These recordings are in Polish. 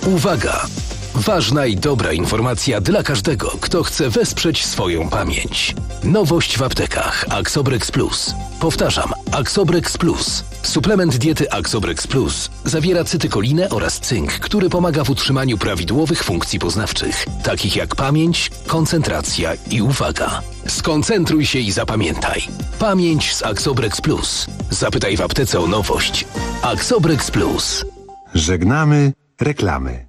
Uwaga! Ważna i dobra informacja dla każdego, kto chce wesprzeć swoją pamięć. Nowość w aptekach Axobrex Plus. Powtarzam, Axobrex Plus. Suplement diety Axobrex Plus zawiera cytykolinę oraz cynk, który pomaga w utrzymaniu prawidłowych funkcji poznawczych, takich jak pamięć, koncentracja i uwaga. Skoncentruj się i zapamiętaj. Pamięć z Axobrex Plus. Zapytaj w aptece o nowość. Axobrex Plus. Żegnamy reklamy.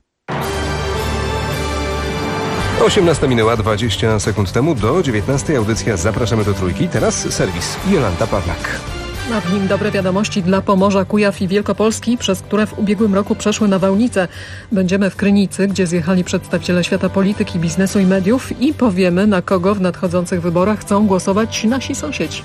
18 minęła 20 sekund temu, do 19 audycja Zapraszamy do Trójki. Teraz serwis Jolanta Pawlak. A w nim dobre wiadomości dla Pomorza, Kujaw i Wielkopolski, przez które w ubiegłym roku przeszły nawałnice. Będziemy w Krynicy, gdzie zjechali przedstawiciele świata polityki, biznesu i mediów i powiemy, na kogo w nadchodzących wyborach chcą głosować nasi sąsiedzi.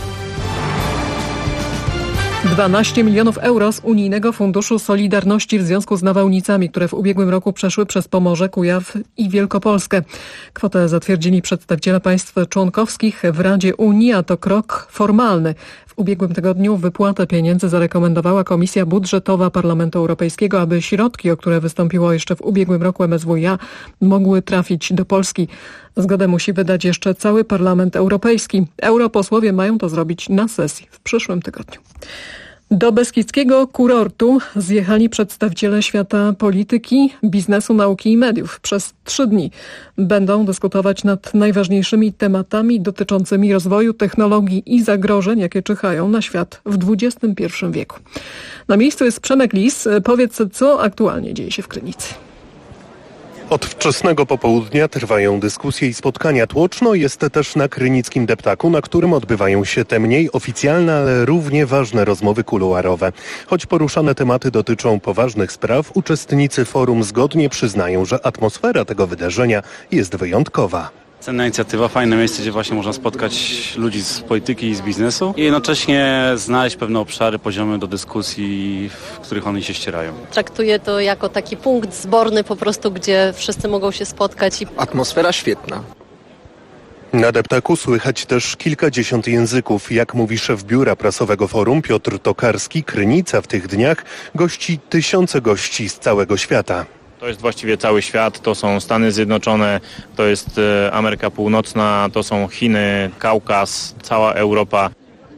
12 milionów euro z Unijnego Funduszu Solidarności w związku z nawałnicami, które w ubiegłym roku przeszły przez Pomorze, Kujaw i Wielkopolskę. Kwotę zatwierdzili przedstawiciele państw członkowskich w Radzie Unii, a to krok formalny. W ubiegłym tygodniu wypłatę pieniędzy zarekomendowała Komisja Budżetowa Parlamentu Europejskiego, aby środki, o które wystąpiło jeszcze w ubiegłym roku MSWiA, mogły trafić do Polski. Zgodę musi wydać jeszcze cały Parlament Europejski. Europosłowie mają to zrobić na sesji w przyszłym tygodniu. Do beskidzkiego kurortu zjechali przedstawiciele świata polityki, biznesu, nauki i mediów. Przez 3 dni będą dyskutować nad najważniejszymi tematami dotyczącymi rozwoju technologii i zagrożeń, jakie czyhają na świat w XXI wieku. Na miejscu jest Przemek Lis. Powiedz, co aktualnie dzieje się w Krynicy. Od wczesnego popołudnia trwają dyskusje i spotkania. Tłoczno jest też na krynickim deptaku, na którym odbywają się te mniej oficjalne, ale równie ważne rozmowy kuluarowe. Choć poruszane tematy dotyczą poważnych spraw, uczestnicy forum zgodnie przyznają, że atmosfera tego wydarzenia jest wyjątkowa. Cenna inicjatywa, fajne miejsce, gdzie właśnie można spotkać ludzi z polityki i z biznesu i jednocześnie znaleźć pewne obszary, poziomy do dyskusji, w których oni się ścierają. Traktuję to jako taki punkt zborny po prostu, gdzie wszyscy mogą się spotkać. Atmosfera świetna. Na deptaku słychać też kilkadziesiąt języków. Jak mówi szef biura prasowego forum Piotr Tokarski, Krynica w tych dniach gości tysiące gości z całego świata. To jest właściwie cały świat, to są Stany Zjednoczone, to jest Ameryka Północna, to są Chiny, Kaukaz, cała Europa.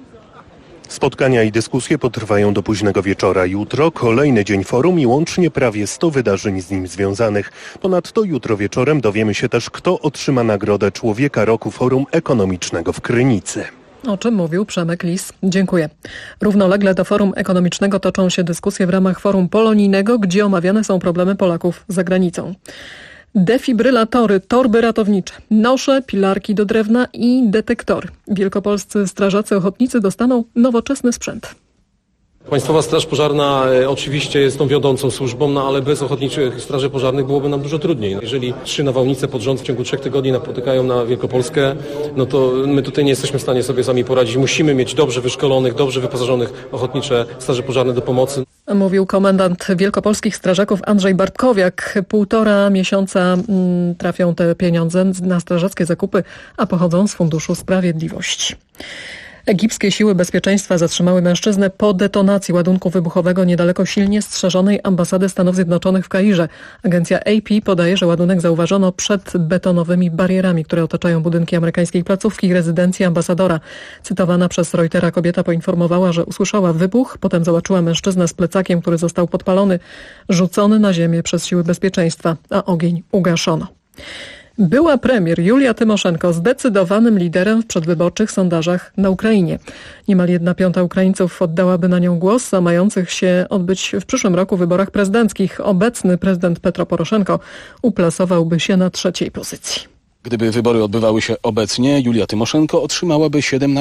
Spotkania i dyskusje potrwają do późnego wieczora. Jutro kolejny dzień forum i łącznie prawie 100 wydarzeń z nim związanych. Ponadto jutro wieczorem dowiemy się też, kto otrzyma nagrodę Człowieka Roku Forum Ekonomicznego w Krynicy. O czym mówił Przemek Lis. Dziękuję. Równolegle do Forum Ekonomicznego toczą się dyskusje w ramach Forum Polonijnego, gdzie omawiane są problemy Polaków za granicą. Defibrylatory, torby ratownicze, nosze, pilarki do drewna i detektory. Wielkopolscy strażacy ochotnicy dostaną nowoczesny sprzęt. Państwowa Straż Pożarna oczywiście jest tą wiodącą służbą, ale bez ochotniczych straży pożarnych byłoby nam dużo trudniej. Jeżeli 3 nawałnice pod rząd w ciągu 3 tygodni napotykają na Wielkopolskę, no to my tutaj nie jesteśmy w stanie sobie sami poradzić. Musimy mieć dobrze wyszkolonych, dobrze wyposażonych ochotnicze straże pożarne do pomocy. Mówił komendant wielkopolskich strażaków Andrzej Bartkowiak. 1,5 miesiąca trafią te pieniądze na strażackie zakupy, a pochodzą z Funduszu Sprawiedliwości. Egipskie siły bezpieczeństwa zatrzymały mężczyznę po detonacji ładunku wybuchowego niedaleko silnie strzeżonej ambasady Stanów Zjednoczonych w Kairze. Agencja AP podaje, że ładunek zauważono przed betonowymi barierami, które otaczają budynki amerykańskiej placówki i rezydencji ambasadora. Cytowana przez Reutera kobieta poinformowała, że usłyszała wybuch, potem zobaczyła mężczyznę z plecakiem, który został podpalony, rzucony na ziemię przez siły bezpieczeństwa, a ogień ugaszono. Była premier Julia Tymoszenko zdecydowanym liderem w przedwyborczych sondażach na Ukrainie. Niemal 1/5 Ukraińców oddałaby na nią głos, a mających się odbyć w przyszłym roku wyborach prezydenckich obecny prezydent Petro Poroszenko uplasowałby się na 3. pozycji. Gdyby wybory odbywały się obecnie, Julia Tymoszenko otrzymałaby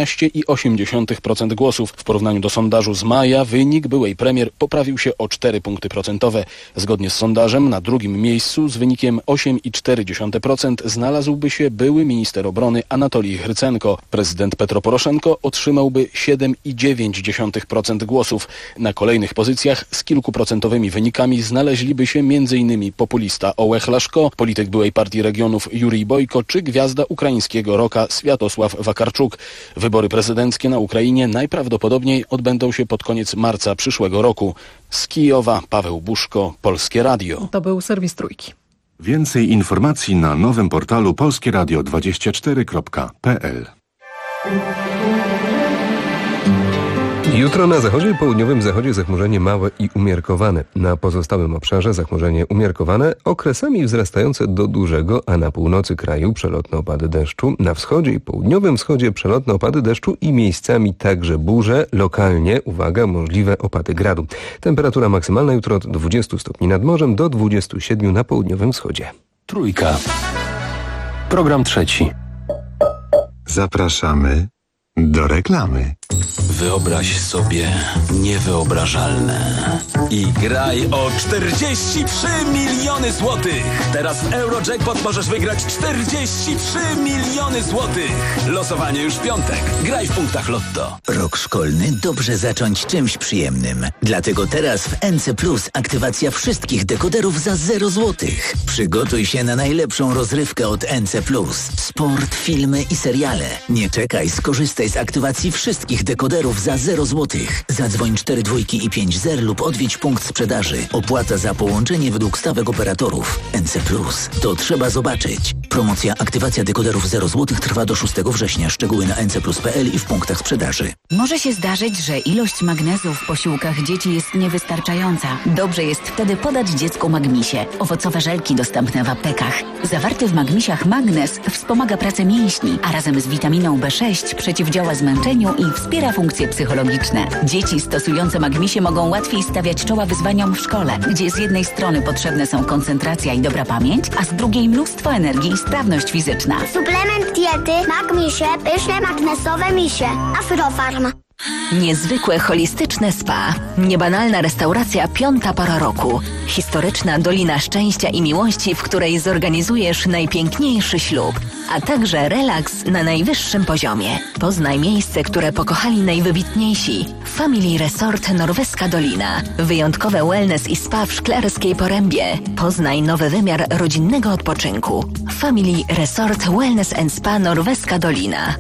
17,8% głosów. W porównaniu do sondażu z maja wynik byłej premier poprawił się o 4 punkty procentowe. Zgodnie z sondażem na 2. miejscu z wynikiem 8,4% znalazłby się były minister obrony Anatolij Hrycenko. Prezydent Petro Poroszenko otrzymałby 7,9% głosów. Na kolejnych pozycjach z kilkuprocentowymi wynikami znaleźliby się m.in. populista Ołeh Laszko, polityk byłej Partii Regionów Jurij Bojko Bojko czy gwiazda ukraińskiego rocka Światosław Wakarczuk. Wybory prezydenckie na Ukrainie najprawdopodobniej odbędą się pod koniec marca przyszłego roku. Z Kijowa Paweł Buszko, Polskie Radio. To był serwis Trójki. Więcej informacji na nowym portalu polskieradio24.pl. Jutro na zachodzie i południowym zachodzie zachmurzenie małe i umiarkowane. Na pozostałym obszarze zachmurzenie umiarkowane, okresami wzrastające do dużego, a na północy kraju przelotne opady deszczu. Na wschodzie i południowym wschodzie przelotne opady deszczu i miejscami także burze. Lokalnie, uwaga, możliwe opady gradu. Temperatura maksymalna jutro od 20 stopni nad morzem do 27 na południowym wschodzie. Trójka. Program trzeci. Zapraszamy do reklamy. Wyobraź sobie niewyobrażalne i graj o 43 miliony złotych. Teraz w Eurojackpot możesz wygrać 43 miliony złotych. Losowanie już w piątek. Graj w punktach Lotto. Rok szkolny dobrze zacząć czymś przyjemnym. Dlatego teraz w NC Plus aktywacja wszystkich dekoderów za 0 złotych. Przygotuj się na najlepszą rozrywkę od NC Plus. Sport, filmy i seriale. Nie czekaj, skorzystaj z aktywacji wszystkich dekoderów za 0 złotych. Zadzwoń 4 dwójki i 5 zer lub odwiedź punkt sprzedaży. Opłata za połączenie według stawek operatorów. NC Plus. To trzeba zobaczyć. Promocja aktywacja dekoderów 0 złotych trwa do 6 września. Szczegóły na ncplus.pl i w punktach sprzedaży. Może się zdarzyć, że ilość magnezu w posiłkach dzieci jest niewystarczająca. Dobrze jest wtedy podać dziecku Magmisie. Owocowe żelki dostępne w aptekach. Zawarty w Magmisiach magnez wspomaga pracę mięśni, a razem z witaminą B6 przeciwdziała zmęczeniu i wspiera funkcje psychologiczne. Dzieci stosujące Magmisie mogą łatwiej stawiać czoła wyzwaniom w szkole, gdzie z jednej strony potrzebne są koncentracja i dobra pamięć, a z drugiej mnóstwo energii i sprawność fizyczna. Suplement diety Magmisie, pyszne magnesowe misie. Afrofarm. Niezwykłe holistyczne spa. Niebanalna restauracja Piąta Pora Roku. Historyczna Dolina Szczęścia i Miłości, w której zorganizujesz najpiękniejszy ślub, a także relaks na najwyższym poziomie. Poznaj miejsce, które pokochali najwybitniejsi. Family Resort Norweska Dolina. Wyjątkowe wellness i spa w Szklarskiej Porębie. Poznaj nowy wymiar rodzinnego odpoczynku. Family Resort Wellness and Spa Norweska Dolina.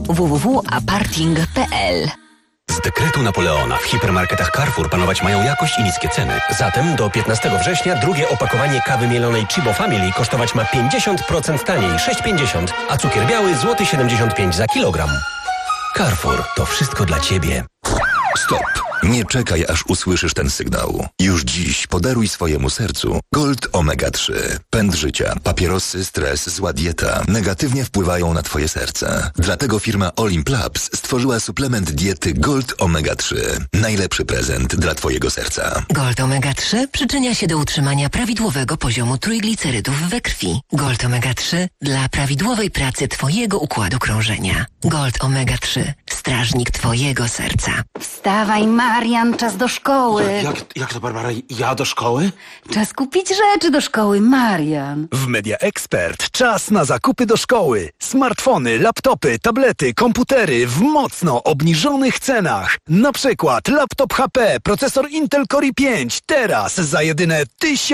www.aparting.pl. Z dekretu Napoleona w hipermarketach Carrefour panować mają jakość i niskie ceny. Zatem do 15 września drugie opakowanie kawy mielonej Chibo Family kosztować ma 50% taniej, 6,50, a cukier biały złoty 75 za kilogram. Carrefour, to wszystko dla Ciebie. Stop! Nie czekaj, aż usłyszysz ten sygnał. Już dziś podaruj swojemu sercu Gold Omega 3. Pęd życia, papierosy, stres, zła dieta negatywnie wpływają na Twoje serce. Dlatego firma Olimp Labs stworzyła suplement diety Gold Omega 3. Najlepszy prezent dla Twojego serca. Gold Omega 3 przyczynia się do utrzymania prawidłowego poziomu trójglicerydów we krwi. Gold Omega 3 dla prawidłowej pracy Twojego układu krążenia. Gold Omega 3. Strażnik Twojego serca. Wstawaj, Marian, czas do szkoły. Jak to, Barbara? Ja do szkoły? Czas kupić rzeczy do szkoły, Marian. W Media Expert czas na zakupy do szkoły. Smartfony, laptopy, tablety, komputery w mocno obniżonych cenach. Na przykład laptop HP, procesor Intel Core i5 teraz za jedyne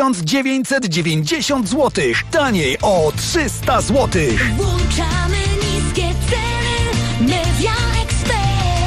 1990 zł. Taniej o 300 zł. Włączamy niskie ceny. Media Expert.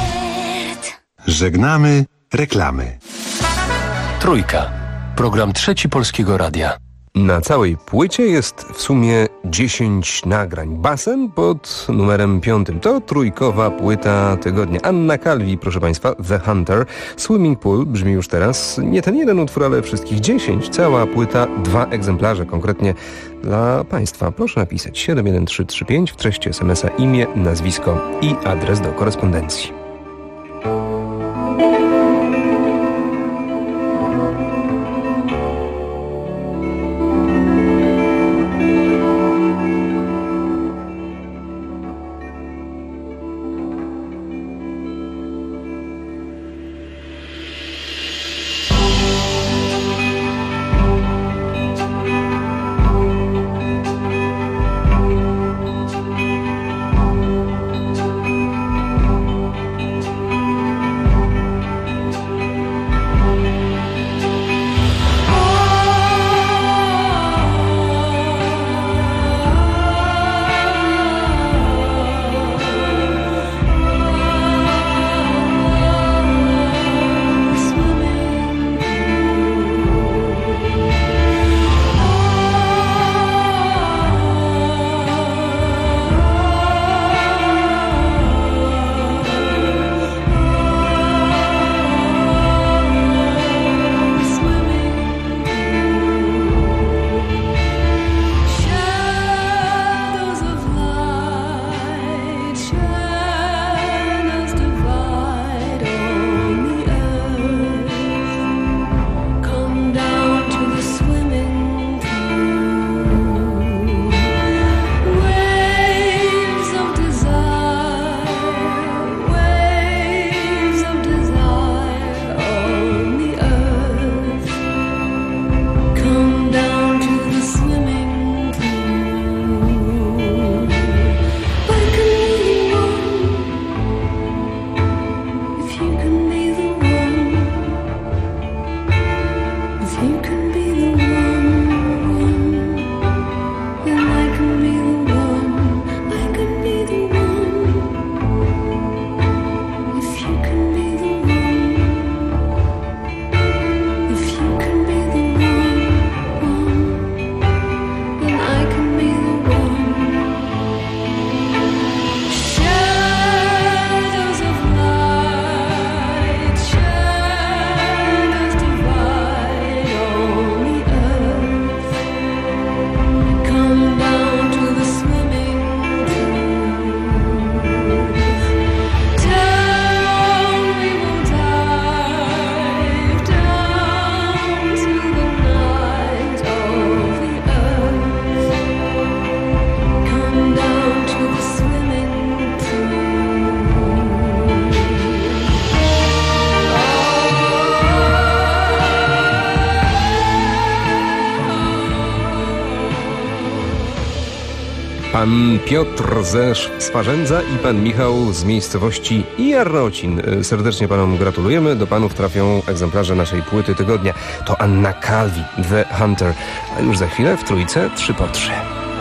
Żegnamy reklamy. Trójka. Program trzeci Polskiego Radia. Na całej płycie jest w sumie 10 nagrań. Basen pod numerem 5. To trójkowa płyta tygodnia. Anna Calvi, proszę Państwa, The Hunter. Swimming Pool brzmi już teraz. Nie ten jeden utwór, ale wszystkich 10. Cała płyta, 2 egzemplarze konkretnie dla Państwa. Proszę napisać 71335 w treści SMS-a imię, nazwisko i adres do korespondencji. Pan Piotr ze Swarzędza i pan Michał z miejscowości Jarocin. Serdecznie panom gratulujemy. Do panów trafią egzemplarze naszej płyty tygodnia. To Anna Calvi, The Hunter. A już za chwilę w Trójce 3 po 3.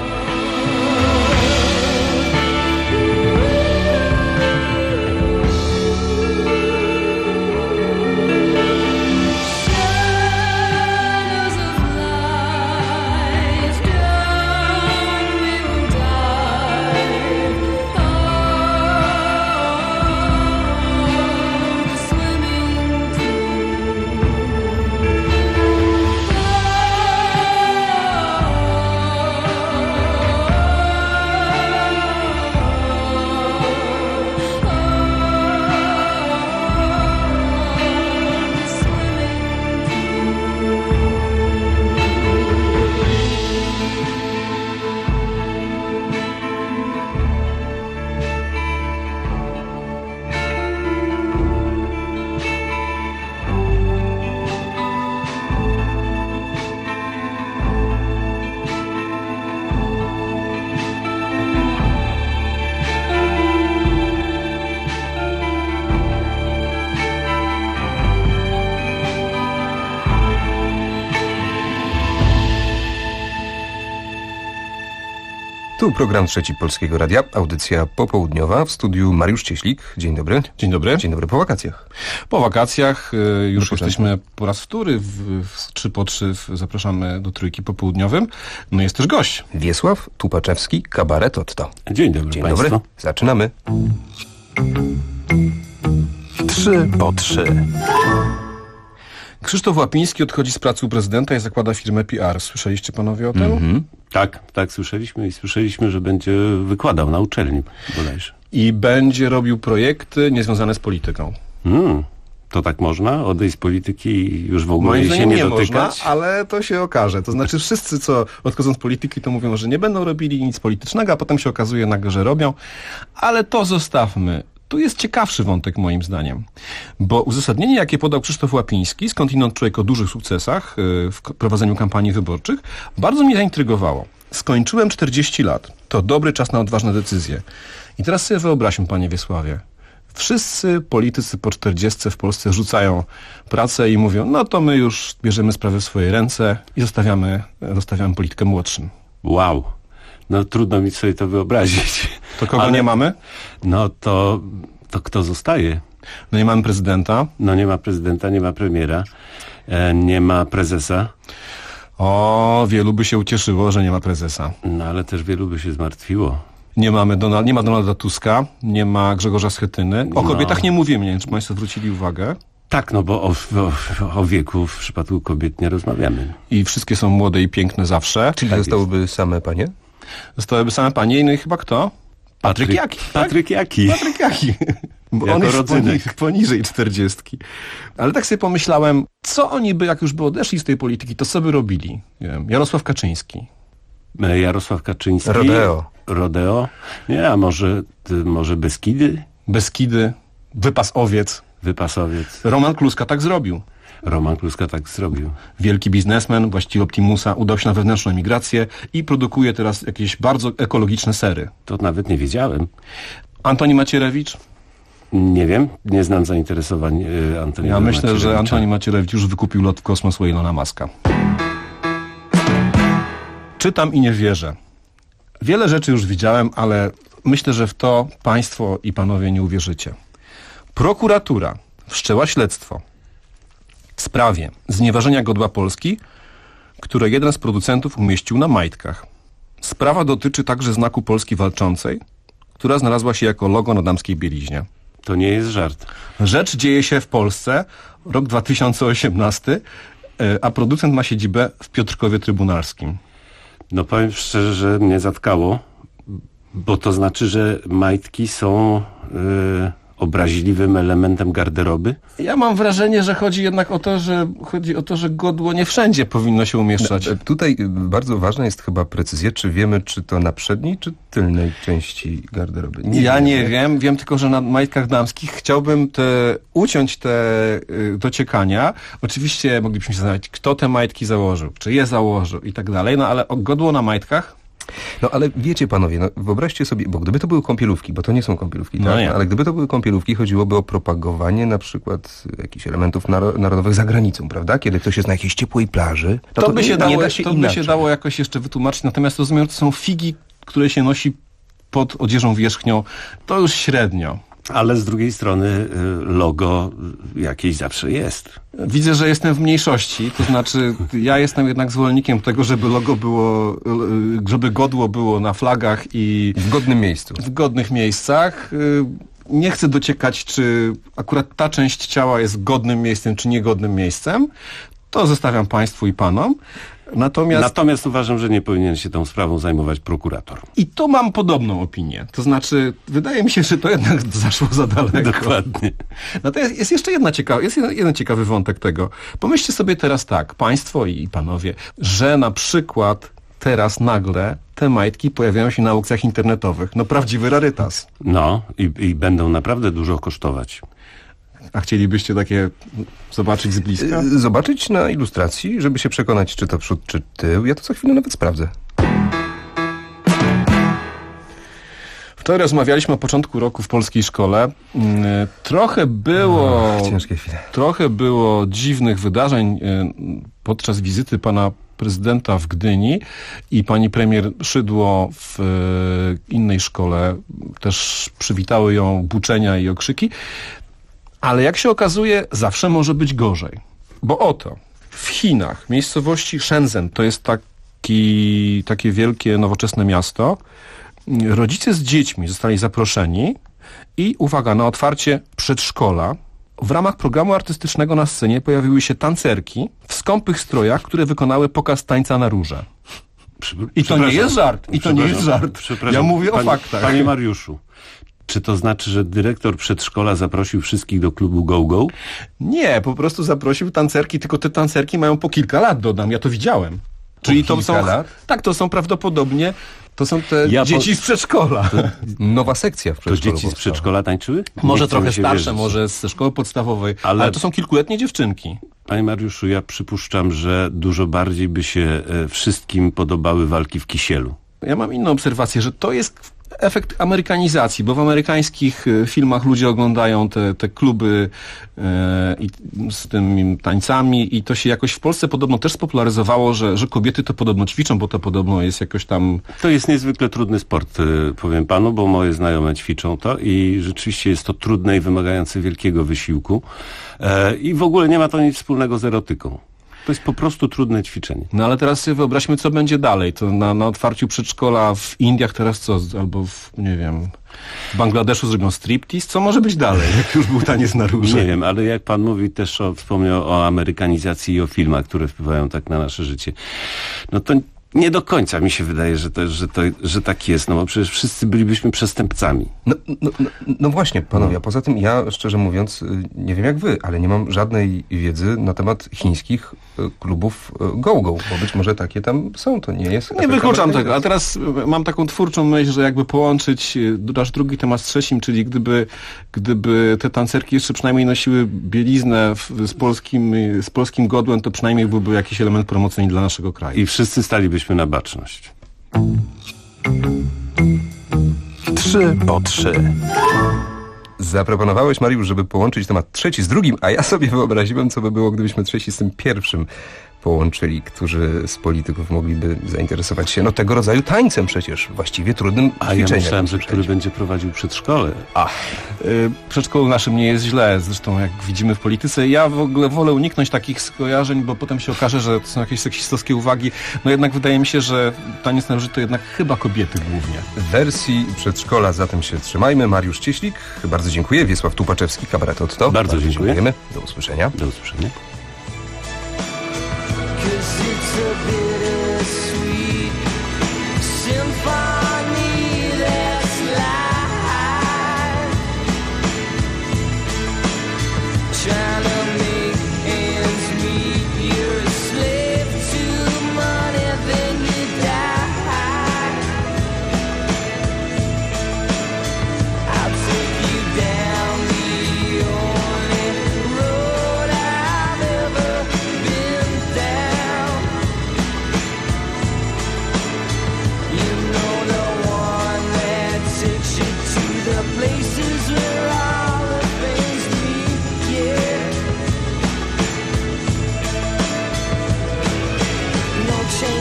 Tu program Trzeci Polskiego Radia, audycja popołudniowa, w studiu Mariusz Cieślik. Dzień dobry. Dzień dobry. Dzień dobry po wakacjach. Po wakacjach już jesteśmy po raz wtóry w 3 po 3. Zapraszamy do Trójki popołudniowym. No jest też gość. Wiesław Tupaczewski, Kabaret Otto. Dzień dobry Dzień Państwu. dobry. Zaczynamy. 3 po 3. Krzysztof Łapiński odchodzi z pracy u prezydenta i zakłada firmę PR. Słyszeliście panowie o tym? Tak, słyszeliśmy i słyszeliśmy, że będzie wykładał na uczelni bodajże. I będzie robił projekty niezwiązane z polityką. To tak można? Odejść z polityki i już w ogóle Moim się nie dotykać? można, ale to się okaże. To znaczy wszyscy, co odchodzą z polityki, to mówią, że nie będą robili nic politycznego, a potem się okazuje nagle, że robią. Ale to zostawmy. Tu jest ciekawszy wątek moim zdaniem, bo uzasadnienie, jakie podał Krzysztof Łapiński, skądinąd człowiek o dużych sukcesach w prowadzeniu kampanii wyborczych, bardzo mnie zaintrygowało. Skończyłem 40 lat. To dobry czas na odważne decyzje. I teraz sobie wyobraźmy, panie Wiesławie, wszyscy politycy po 40 w Polsce rzucają pracę i mówią, no to my już bierzemy sprawy w swoje ręce i zostawiamy politykę młodszym. Wow. No trudno mi sobie to wyobrazić. To kogo nie mamy? No to kto zostaje? No nie mamy prezydenta. No nie ma prezydenta, nie ma premiera, nie ma prezesa. O, wielu by się ucieszyło, że nie ma prezesa. No ale też wielu by się zmartwiło. Nie ma Donalda Tuska, nie ma Grzegorza Schetyny. O kobietach nie mówimy, nie wiem, czy państwo zwrócili uwagę. Tak, no bo o wieku w przypadku kobiet nie rozmawiamy. I wszystkie są młode i piękne zawsze. Czyli zostałyby same panie? Zostałyby same panie, no i chyba kto? Patryk Jaki. Patryk Jaki. Bo on jest poniżej 40. Ale tak sobie pomyślałem, co oni by, jak już by odeszli z tej polityki, to co by robili? Nie wiem, Jarosław Kaczyński. Rodeo. Nie, a może Beskidy? Wypas owiec. Roman Kluska tak zrobił. Wielki biznesmen, właściciel Optimusa, udał się na wewnętrzną emigrację i produkuje teraz jakieś bardzo ekologiczne sery. To nawet nie wiedziałem. Antoni Macierewicz? Nie wiem, nie znam zainteresowań Antoniego Ja myślę, że Antoni Macierewicz już wykupił lot w kosmos u Elona Muska. Czytam i nie wierzę. Wiele rzeczy już widziałem, ale myślę, że w to państwo i panowie nie uwierzycie. Prokuratura wszczęła śledztwo w sprawie znieważenia godła Polski, które jeden z producentów umieścił na majtkach. Sprawa dotyczy także znaku Polski Walczącej, która znalazła się jako logo na damskiej bieliźnie. To nie jest żart. Rzecz dzieje się w Polsce, rok 2018, a producent ma siedzibę w Piotrkowie Trybunalskim. No powiem szczerze, że mnie zatkało, bo to znaczy, że majtki są obraźliwym elementem garderoby? Ja mam wrażenie, że chodzi jednak o to, że godło nie wszędzie powinno się umieszczać. Tutaj bardzo ważna jest chyba precyzja, czy wiemy, czy to na przedniej, czy tylnej części garderoby. Nie wiem. Wiem tylko, że na majtkach damskich chciałbym uciąć te dociekania. Oczywiście moglibyśmy się zastanawiać, kto te majtki założył, czy je założył i tak dalej, no ale godło na majtkach? No ale wiecie panowie, no, wyobraźcie sobie, bo gdyby to były kąpielówki, bo to nie są kąpielówki, No tak? nie. Ale gdyby to były kąpielówki, chodziłoby o propagowanie na przykład jakichś elementów narodowych za granicą, prawda? Kiedy ktoś jest na jakiejś ciepłej plaży, no To by się inaczej. dało jakoś jeszcze wytłumaczyć, natomiast rozumiem, to są figi, które się nosi pod odzieżą wierzchnią, to już średnio. Ale z drugiej strony logo jakieś zawsze jest. Widzę, że jestem w mniejszości, to znaczy ja jestem jednak zwolennikiem tego, żeby logo było, żeby godło było na flagach i w godnym miejscu. W godnych miejscach. Nie chcę dociekać, czy akurat ta część ciała jest godnym miejscem, czy niegodnym miejscem. To zostawiam państwu i panom. Natomiast uważam, że nie powinien się tą sprawą zajmować prokurator. I tu mam podobną opinię. To znaczy, wydaje mi się, że to jednak zaszło za daleko. Dokładnie. No to jest jeszcze jeden ciekawy wątek tego. Pomyślcie sobie teraz tak, państwo i panowie, że na przykład teraz nagle te majtki pojawiają się na aukcjach internetowych. No prawdziwy rarytas. No i będą naprawdę dużo kosztować. A chcielibyście takie zobaczyć z bliska? Zobaczyć na ilustracji, żeby się przekonać, czy to przód, czy tył. Ja to za chwilę nawet sprawdzę. Wczoraj rozmawialiśmy o początku roku w polskiej szkole. Trochę było... ciężkie chwile. Trochę było dziwnych wydarzeń podczas wizyty pana prezydenta w Gdyni i pani premier Szydło w innej szkole. Też przywitały ją buczenia i okrzyki. Ale jak się okazuje, zawsze może być gorzej. Bo oto, w Chinach, miejscowości Shenzhen, to jest takie wielkie, nowoczesne miasto, rodzice z dziećmi zostali zaproszeni i, uwaga, na otwarcie przedszkola w ramach programu artystycznego na scenie pojawiły się tancerki w skąpych strojach, które wykonały pokaz tańca na róże. I to nie jest żart. Ja mówię o faktach. Panie Mariuszu, czy to znaczy, że dyrektor przedszkola zaprosił wszystkich do klubu Go-Go? Nie, po prostu zaprosił tancerki, tylko te tancerki mają po kilka lat, dodam, ja to widziałem. Czyli to są lat? Tak, to są prawdopodobnie te dzieci z przedszkola. Nowa sekcja w przedszkolu. To dzieci z przedszkola tańczyły? Może trochę starsze, może ze szkoły podstawowej, ale to są kilkuletnie dziewczynki. Panie Mariuszu, ja przypuszczam, że dużo bardziej by się wszystkim podobały walki w kisielu. Ja mam inną obserwację, że to jest efekt amerykanizacji, bo w amerykańskich filmach ludzie oglądają te kluby z tymi tańcami i to się jakoś w Polsce podobno też spopularyzowało, że kobiety to podobno ćwiczą, bo to podobno jest jakoś tam... To jest niezwykle trudny sport, powiem panu, bo moje znajome ćwiczą to i rzeczywiście jest to trudne i wymagające wielkiego wysiłku i w ogóle nie ma to nic wspólnego z erotyką. To jest po prostu trudne ćwiczenie. No ale teraz sobie wyobraźmy, co będzie dalej. To na otwarciu przedszkola w Indiach teraz co? Albo w Bangladeszu zrobią striptease? Co może być dalej, jak już był taniec na róże? Nie wiem, ale jak pan mówi też wspomniał o amerykanizacji i o filmach, które wpływają tak na nasze życie. No to nie do końca mi się wydaje, że tak jest, no bo przecież wszyscy bylibyśmy przestępcami. No właśnie, panowie, a poza tym ja, szczerze mówiąc, nie wiem jak wy, ale nie mam żadnej wiedzy na temat chińskich klubów go-go, bo być może takie tam są, to nie jest... Nie wykluczam tego, a teraz mam taką twórczą myśl, że jakby połączyć nasz drugi temat z trzecim, czyli gdyby te tancerki jeszcze przynajmniej nosiły bieliznę z polskim godłem, to przynajmniej byłby jakiś element promocyjny dla naszego kraju. I wszyscy stalibyśmy na baczność. 3 po 3. Zaproponowałeś, Mariusz, żeby połączyć temat trzeci z drugim, a ja sobie wyobraziłem, co by było, gdybyśmy trzeci z tym pierwszym połączyli, którzy z polityków mogliby zainteresować się tego rodzaju tańcem przecież, właściwie trudnym ćwiczeniem. A ja myślałem, że który będzie prowadził przedszkole. Przedszkolu naszym nie jest źle, zresztą jak widzimy w polityce. Ja w ogóle wolę uniknąć takich skojarzeń, bo potem się okaże, że to są jakieś seksistowskie uwagi. No jednak wydaje mi się, że taniec na róży to jednak chyba kobiety głównie. W wersji przedszkola zatem się trzymajmy. Mariusz Cieślik, bardzo dziękuję. Wiesław Tupaczewski, Kabaret Otto. Bardzo dziękujemy. Do usłyszenia. Do usłyszenia.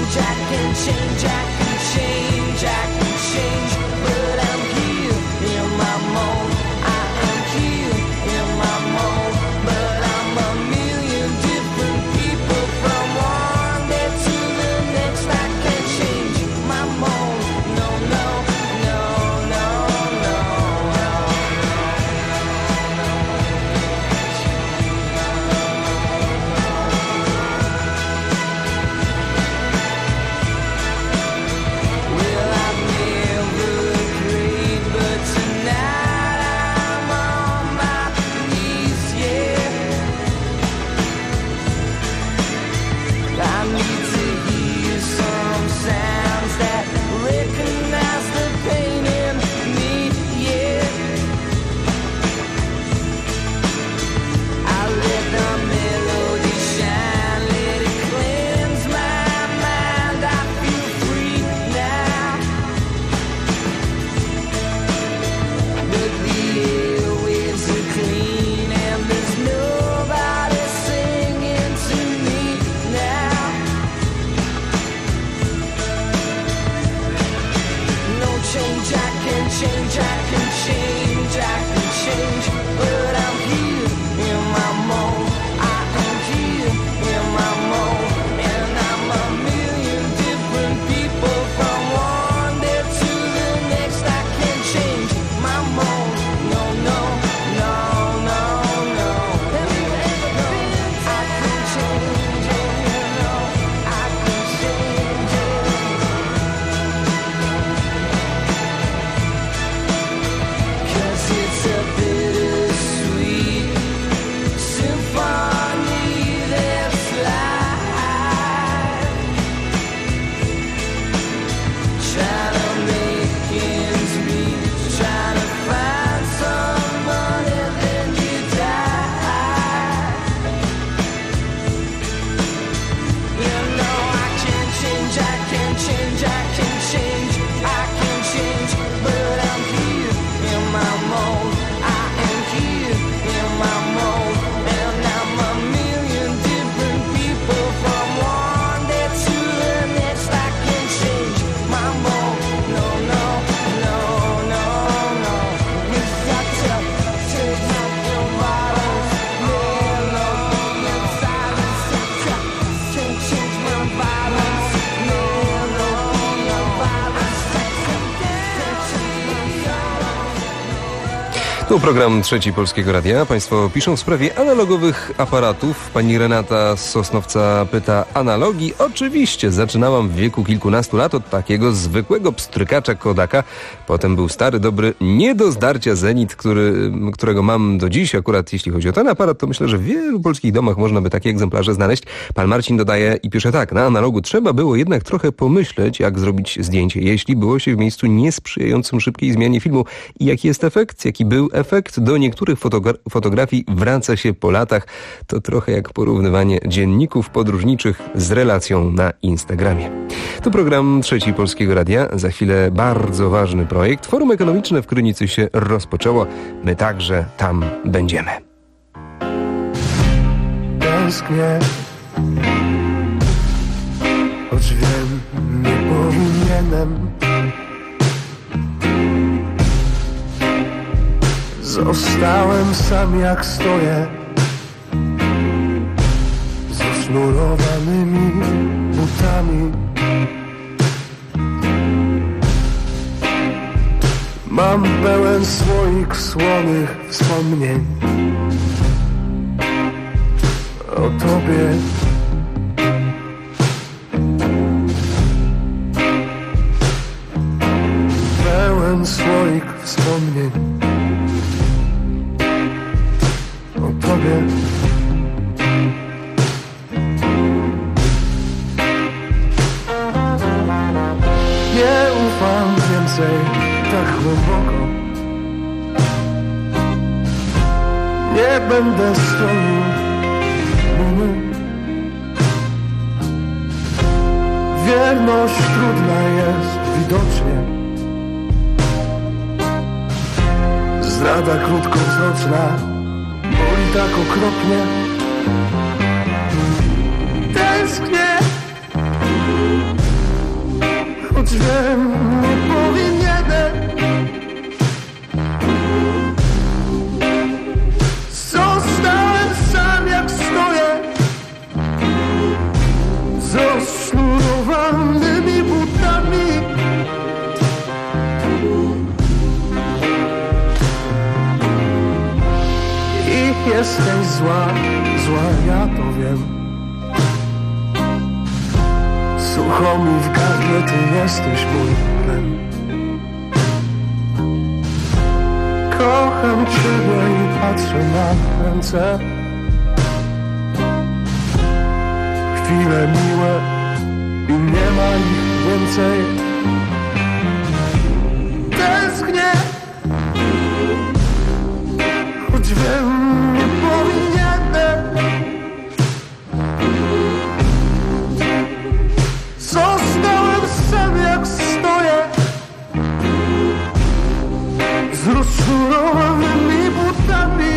Tu program Trzeci Polskiego Radia. Państwo piszą w sprawie analogowych aparatów. Pani Renata z Sosnowca pyta: analogii? Oczywiście. Zaczynałam w wieku kilkunastu lat od takiego zwykłego pstrykacza Kodaka. Potem był stary, dobry, nie do zdarcia Zenit, którego mam do dziś. Akurat jeśli chodzi o ten aparat, to myślę, że w wielu polskich domach można by takie egzemplarze znaleźć. Pan Marcin dodaje i pisze tak: na analogu trzeba było jednak trochę pomyśleć, jak zrobić zdjęcie, jeśli było się w miejscu niesprzyjającym szybkiej zmianie filmu. I jaki jest efekt? Jaki był efekt? Do niektórych fotografii wraca się po latach. To trochę jak porównywanie dzienników podróżniczych z relacją na Instagramie. To program Trzeci Polskiego Radia. Za chwilę bardzo ważny projekt. Forum Ekonomiczne w Krynicy się rozpoczęło. My także tam będziemy. Tęsknię, choć wiem, nie powinienem. Zostałem sam jak stoję, ze sznurowanymi butami. Mam pełen słoik słonych wspomnień o tobie. Pełen słoik wspomnień o tobie. Nie ufam więcej tak głęboko. Nie będę stroił mumy. Wierność trudna jest widocznie. Zdrada krótkowzroczna boli tak okropnie. Tęsknię, wiem, nie powinienem. Zostałem sam jak stoję, z rozsznurowanymi butami. I jesteś zła, ja to wiem. Sucho mi w gardle, ty jesteś mój tlen. Kocham ciebie i patrzę na ręce. Chwile miłe i nie ma ich więcej. Tęsknię, choć wiem, nie powinienem. Zostałem sam jak stoję, z rozczurowanymi butami.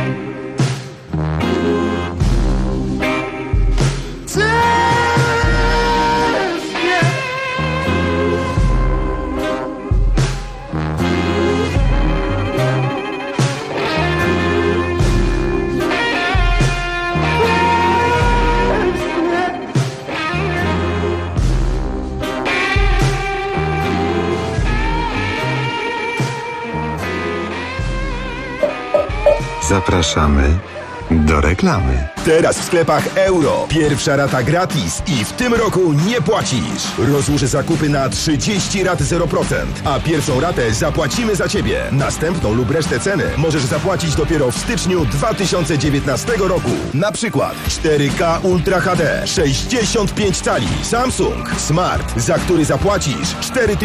Zapraszamy do reklamy. Teraz w sklepach Euro. Pierwsza rata gratis i w tym roku nie płacisz. Rozłóż zakupy na 30 rat 0%, a pierwszą ratę zapłacimy za Ciebie. Następną lub resztę ceny możesz zapłacić dopiero w styczniu 2019 roku. Na przykład 4K Ultra HD 65 cali Samsung Smart, za który zapłacisz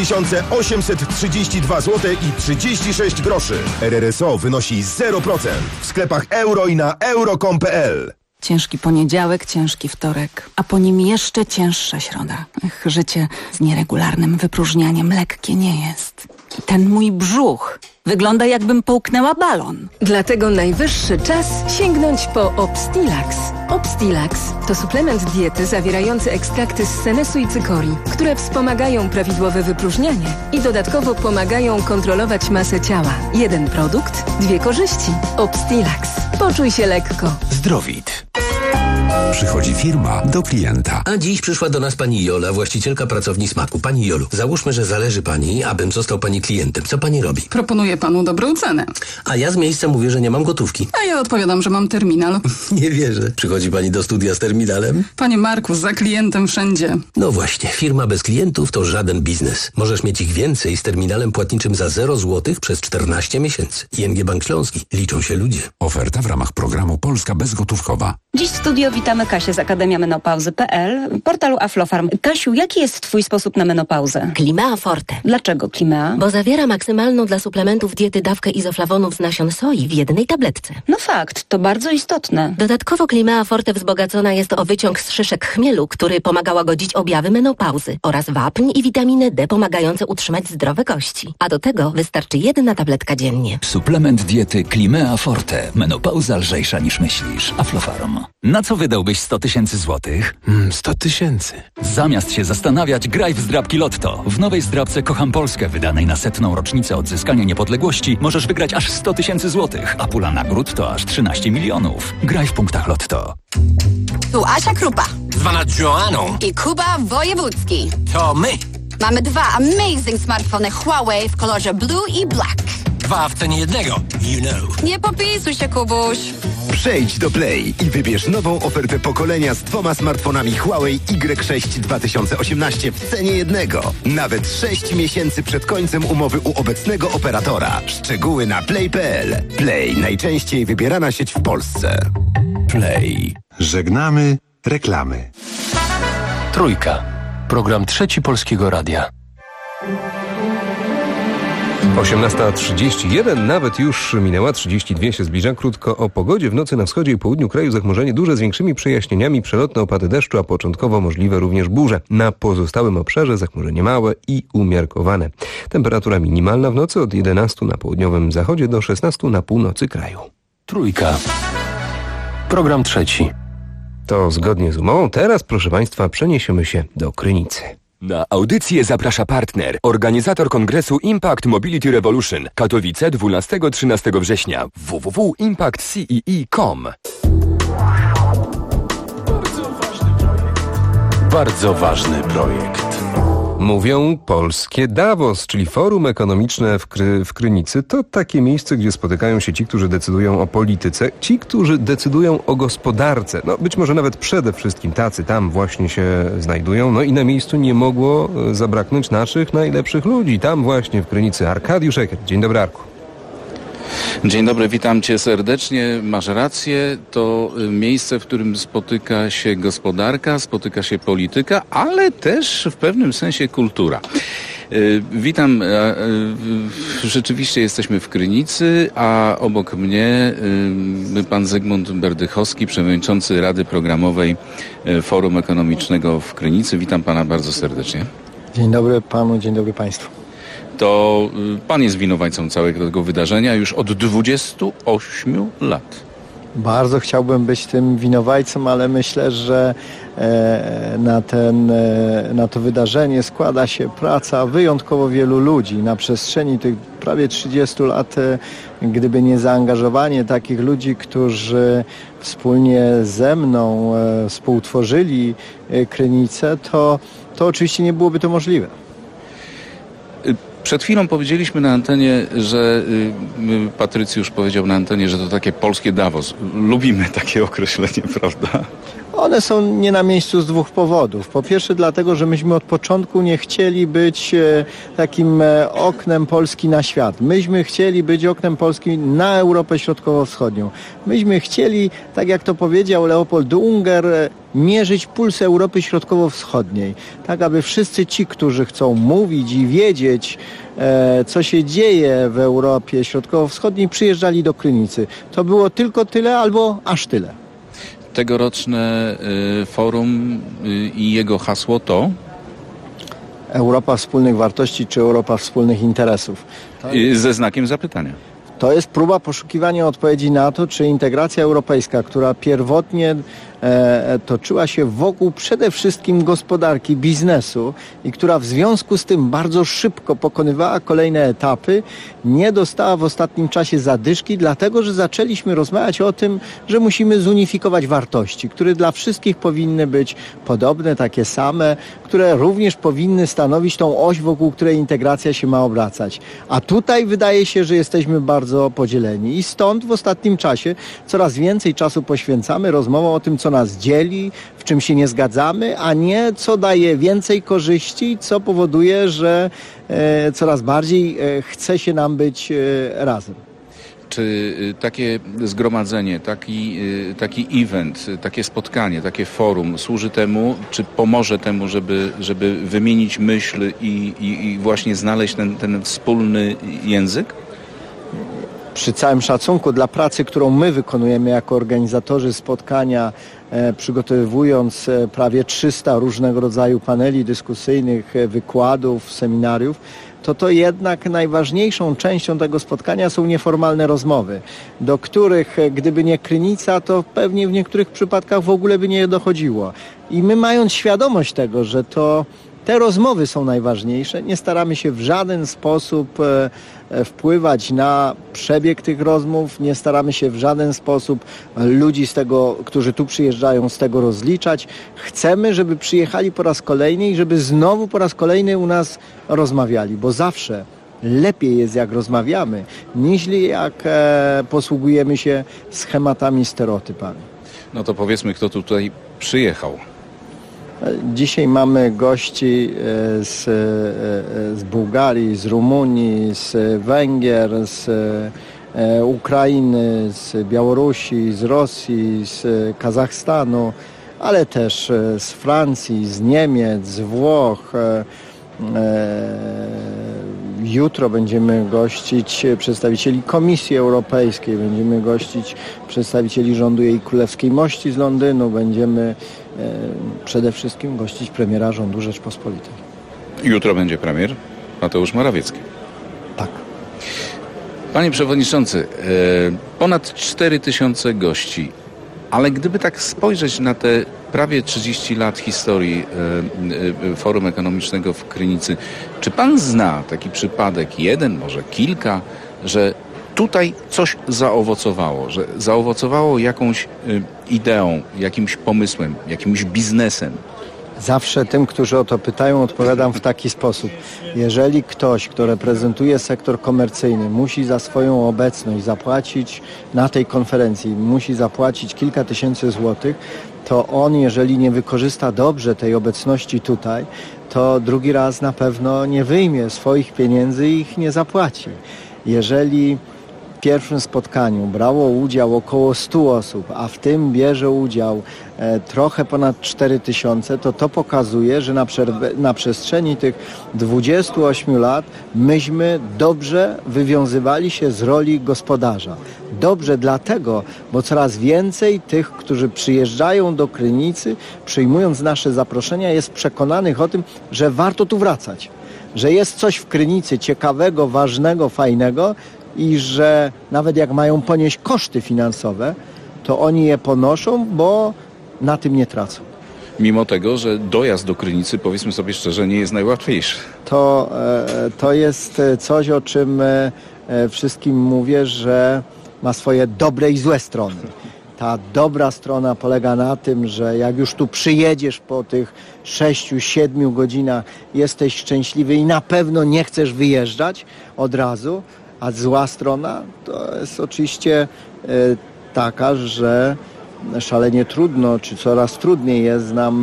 4832 zł i 36 groszy. RRSO wynosi 0% w sklepach Euro i na euro.com.pl. Ciężki poniedziałek, ciężki wtorek, a po nim jeszcze cięższa środa. Życie z nieregularnym wypróżnianiem lekkie nie jest. I ten mój brzuch wygląda, jakbym połknęła balon. Dlatego najwyższy czas sięgnąć po Obstilax. Obstilax to suplement diety zawierający ekstrakty z senesu i cykorii, które wspomagają prawidłowe wypróżnianie i dodatkowo pomagają kontrolować masę ciała. Jeden produkt, dwie korzyści. Obstilax. Poczuj się lekko. Zdrowit. Przychodzi firma do klienta. A dziś przyszła do nas pani Jola, właścicielka pracowni Smaku. Pani Jolu, załóżmy, że zależy pani, abym został pani klientem. Co pani robi? Proponuję panu dobrą cenę. A ja z miejsca mówię, że nie mam gotówki. A ja odpowiadam, że mam terminal. Nie wierzę. Przychodzi pani do studia z terminalem? Panie Marku, za klientem wszędzie. No właśnie, firma bez klientów to żaden biznes. Możesz mieć ich więcej z terminalem płatniczym za 0 zł przez 14 miesięcy. ING Bank Śląski. Liczą się ludzie. Oferta w ramach programu Polska Bezgotówkowa. Dziś w studio witamy Kasię z akademiamenopauzy.pl, portalu Aflofarm. Kasiu, jaki jest twój sposób na menopauzę? Climea Forte. Dlaczego Climea? Bo zawiera maksymalną dla suplementów diety dawkę izoflawonów z nasion soi w jednej tabletce. No fakt, to bardzo istotne. Dodatkowo Climea Forte wzbogacona jest o wyciąg z szyszek chmielu, który pomaga łagodzić objawy menopauzy, oraz wapń i witaminę D pomagające utrzymać zdrowe kości. A do tego wystarczy 1 tabletka dziennie. Suplement diety Climea Forte. Menopauza lżejsza niż myślisz. Aflofarm. Na co wydałbyś 100 000 złotych? 100 000. Zamiast się zastanawiać, graj w zdrabki Lotto. W nowej zdrabce Kocham Polskę, wydanej na 100. rocznicę odzyskania niepodległości, możesz wygrać aż 100 000 złotych, a pula nagród to aż 13 milionów. Graj w punktach Lotto. Tu Asia Krupa. Zwana Joanną. I Kuba Wojewódzki. To my. Mamy 2 amazing smartfony Huawei w kolorze blue i black. 2 w cenie jednego. You know. Nie popisuj się, Kubuś. Przejdź do Play i wybierz nową ofertę pokolenia z 2 smartfonami Huawei Y6 2018 w cenie jednego. Nawet 6 miesięcy przed końcem umowy u obecnego operatora. Szczegóły na play.pl. Play, najczęściej wybierana sieć w Polsce. Play. Żegnamy reklamy. Trójka. Program Trzeci Polskiego Radia. 18:31, nawet już minęła 32 się zbliża. Krótko o pogodzie. W nocy na wschodzie i południu kraju zachmurzenie duże z większymi przejaśnieniami, przelotne opady deszczu, a początkowo możliwe również burze. Na pozostałym obszarze zachmurzenie małe i umiarkowane. Temperatura minimalna w nocy od 11 na południowym zachodzie do 16 na północy kraju. Trójka. Program trzeci. To zgodnie z umową. Teraz, proszę Państwa, przeniesiemy się do Krynicy. Na audycję zaprasza partner, organizator kongresu Impact Mobility Revolution, Katowice 12-13 września, www.impactcee.com. Bardzo ważny projekt. Mówią polskie Davos, czyli Forum Ekonomiczne w Krynicy. To takie miejsce, gdzie spotykają się ci, którzy decydują o polityce, ci, którzy decydują o gospodarce. No być może nawet przede wszystkim tacy tam właśnie się znajdują. No i na miejscu nie mogło zabraknąć naszych najlepszych ludzi. Tam właśnie w Krynicy Arkadiusz Eckert. Dzień dobry, Arku. Dzień dobry, witam Cię serdecznie. Masz rację, to miejsce, w którym spotyka się gospodarka, spotyka się polityka, ale też w pewnym sensie kultura. Witam, rzeczywiście jesteśmy w Krynicy, a obok mnie pan Zygmunt Berdychowski, przewodniczący Rady Programowej Forum Ekonomicznego w Krynicy. Witam pana bardzo serdecznie. Dzień dobry panu, dzień dobry państwu. To pan jest winowajcą całego tego wydarzenia już od 28 lat. Bardzo chciałbym być tym winowajcą, ale myślę, że na to wydarzenie składa się praca wyjątkowo wielu ludzi. Na przestrzeni tych prawie 30 lat, gdyby nie zaangażowanie takich ludzi, którzy wspólnie ze mną współtworzyli Krynicę, to oczywiście nie byłoby to możliwe. Przed chwilą powiedzieliśmy na antenie, że Patrycjusz powiedział na antenie, że to takie polskie Davos. Lubimy takie określenie, prawda? One są nie na miejscu z dwóch powodów. Po pierwsze dlatego, że myśmy od początku nie chcieli być takim oknem Polski na świat. Myśmy chcieli być oknem Polski na Europę Środkowo-Wschodnią. Myśmy chcieli, tak jak to powiedział Leopold Unger, mierzyć puls Europy Środkowo-Wschodniej. Tak, aby wszyscy ci, którzy chcą mówić i wiedzieć, co się dzieje w Europie Środkowo-Wschodniej, przyjeżdżali do Krynicy. To było tylko tyle albo aż tyle. Tegoroczne forum i jego hasło to? Europa wspólnych wartości czy Europa wspólnych interesów? Ze znakiem zapytania. To jest próba poszukiwania odpowiedzi na to, czy integracja europejska, która pierwotnie toczyła się wokół przede wszystkim gospodarki, biznesu i która w związku z tym bardzo szybko pokonywała kolejne etapy, nie dostała w ostatnim czasie zadyszki, dlatego że zaczęliśmy rozmawiać o tym, że musimy zunifikować wartości, które dla wszystkich powinny być podobne, takie same, które również powinny stanowić tą oś, wokół której integracja się ma obracać. A tutaj wydaje się, że jesteśmy bardzo podzieleni i stąd w ostatnim czasie coraz więcej czasu poświęcamy rozmowom o tym, co nas dzieli, w czym się nie zgadzamy, a nie co daje więcej korzyści, co powoduje, że coraz bardziej chce się nam być razem. Czy takie zgromadzenie, taki event, takie spotkanie, takie forum służy temu, czy pomoże temu, żeby wymienić myśl i właśnie znaleźć ten wspólny język? Przy całym szacunku dla pracy, którą my wykonujemy jako organizatorzy spotkania, przygotowując prawie 300 różnego rodzaju paneli dyskusyjnych, wykładów, seminariów, to jednak najważniejszą częścią tego spotkania są nieformalne rozmowy, do których gdyby nie Krynica, to pewnie w niektórych przypadkach w ogóle by nie dochodziło. I my, mając świadomość tego, że te rozmowy są najważniejsze, nie staramy się w żaden sposób wpływać na przebieg tych rozmów, nie staramy się w żaden sposób ludzi którzy tu przyjeżdżają, z tego rozliczać. Chcemy, żeby przyjechali po raz kolejny i żeby znowu po raz kolejny u nas rozmawiali, bo zawsze lepiej jest, jak rozmawiamy, niż jak posługujemy się schematami, stereotypami. No to powiedzmy, kto tutaj przyjechał. Dzisiaj mamy gości z Bułgarii, z Rumunii, z Węgier, z Ukrainy, z Białorusi, z Rosji, z Kazachstanu, ale też z Francji, z Niemiec, z Włoch. Jutro będziemy gościć przedstawicieli Komisji Europejskiej, będziemy gościć przedstawicieli rządu Jej Królewskiej Mości z Londynu, będziemy przede wszystkim gościć premiera rządu Rzeczpospolitej. Jutro będzie premier Mateusz Morawiecki. Tak. Panie Przewodniczący, ponad 4000 gości. Ale gdyby tak spojrzeć na te prawie 30 lat historii Forum Ekonomicznego w Krynicy, czy pan zna taki przypadek, jeden, może kilka, że tutaj coś zaowocowało, że zaowocowało jakąś ideą, jakimś pomysłem, jakimś biznesem? Zawsze tym, którzy o to pytają, odpowiadam w taki sposób. Jeżeli ktoś, kto reprezentuje sektor komercyjny, musi za swoją obecność zapłacić na tej konferencji, musi zapłacić kilka tysięcy złotych, to on, jeżeli nie wykorzysta dobrze tej obecności tutaj, to drugi raz na pewno nie wyjmie swoich pieniędzy i ich nie zapłaci. Jeżeli w pierwszym spotkaniu brało udział około 100 osób, a w tym bierze udział trochę ponad 4000, to pokazuje, że na przestrzeni tych 28 lat myśmy dobrze wywiązywali się z roli gospodarza. Dobrze dlatego, bo coraz więcej tych, którzy przyjeżdżają do Krynicy, przyjmując nasze zaproszenia, jest przekonanych o tym, że warto tu wracać, że jest coś w Krynicy ciekawego, ważnego, fajnego, i że nawet jak mają ponieść koszty finansowe, to oni je ponoszą, bo na tym nie tracą. Mimo tego, że dojazd do Krynicy, powiedzmy sobie szczerze, nie jest najłatwiejszy. To jest coś, o czym wszystkim mówię, że ma swoje dobre i złe strony. Ta dobra strona polega na tym, że jak już tu przyjedziesz po tych 6-7 godzinach, jesteś szczęśliwy i na pewno nie chcesz wyjeżdżać od razu. A zła strona to jest oczywiście taka, że szalenie trudno, czy coraz trudniej jest nam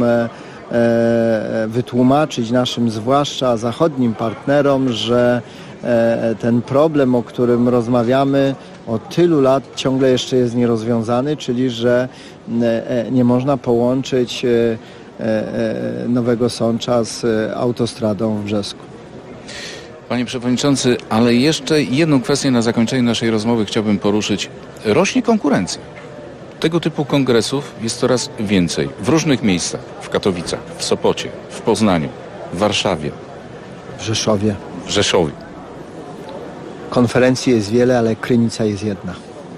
wytłumaczyć naszym, zwłaszcza zachodnim partnerom, że ten problem, o którym rozmawiamy od tylu lat, ciągle jeszcze jest nierozwiązany, czyli że nie można połączyć Nowego Sącza z autostradą w Brzesku. Panie Przewodniczący, ale jeszcze jedną kwestię na zakończenie naszej rozmowy chciałbym poruszyć. Rośnie konkurencja. Tego typu kongresów jest coraz więcej. W różnych miejscach. W Katowicach, w Sopocie, w Poznaniu, w Warszawie. W Rzeszowie. W Rzeszowie. Konferencji jest wiele, ale Krynica jest jedna.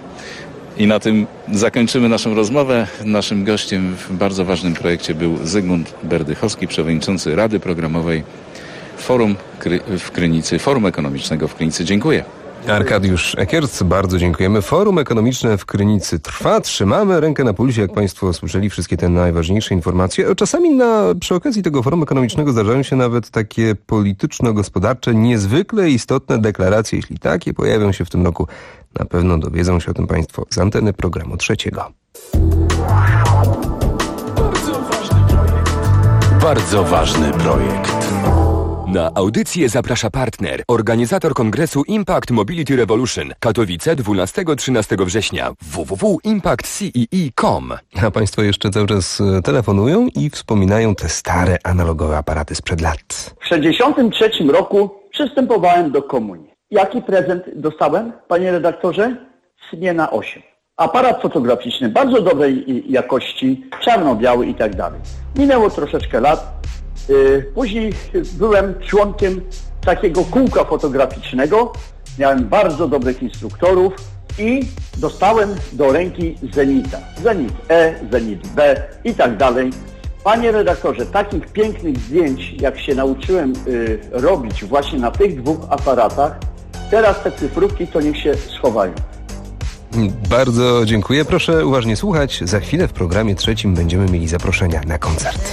I na tym zakończymy naszą rozmowę. Naszym gościem w bardzo ważnym projekcie był Zygmunt Berdychowski, przewodniczący Rady Programowej Forum w Krynicy, Forum Ekonomicznego w Krynicy. Dziękuję. Arkadiusz Ekierc, bardzo dziękujemy. Forum Ekonomiczne w Krynicy trwa. Trzymamy rękę na pulsie, jak Państwo słyszeli, wszystkie te najważniejsze informacje. Czasami przy okazji tego Forum Ekonomicznego zdarzają się nawet takie polityczno-gospodarcze, niezwykle istotne deklaracje. Jeśli takie pojawią się w tym roku, na pewno dowiedzą się o tym Państwo z anteny programu Trzeciego. Bardzo ważny projekt. Na audycję zaprasza partner, organizator kongresu Impact Mobility Revolution, Katowice 12-13 września, www.impactcee.com. A Państwo jeszcze cały czas telefonują i wspominają te stare analogowe aparaty sprzed lat. W 1963 roku przystępowałem do komunii. Jaki prezent dostałem, panie redaktorze? Syniena 8. Aparat fotograficzny bardzo dobrej jakości, czarno-biały i tak dalej. Minęło troszeczkę lat. Później byłem członkiem takiego kółka fotograficznego. Miałem bardzo dobrych instruktorów i dostałem do ręki Zenita. Zenit E, Zenit B i tak dalej. Panie redaktorze, takich pięknych zdjęć, jak się nauczyłem robić właśnie na tych dwóch aparatach, teraz te cyfrówki to niech się schowają. Bardzo dziękuję. Proszę uważnie słuchać. Za chwilę w programie trzecim będziemy mieli zaproszenia na koncert.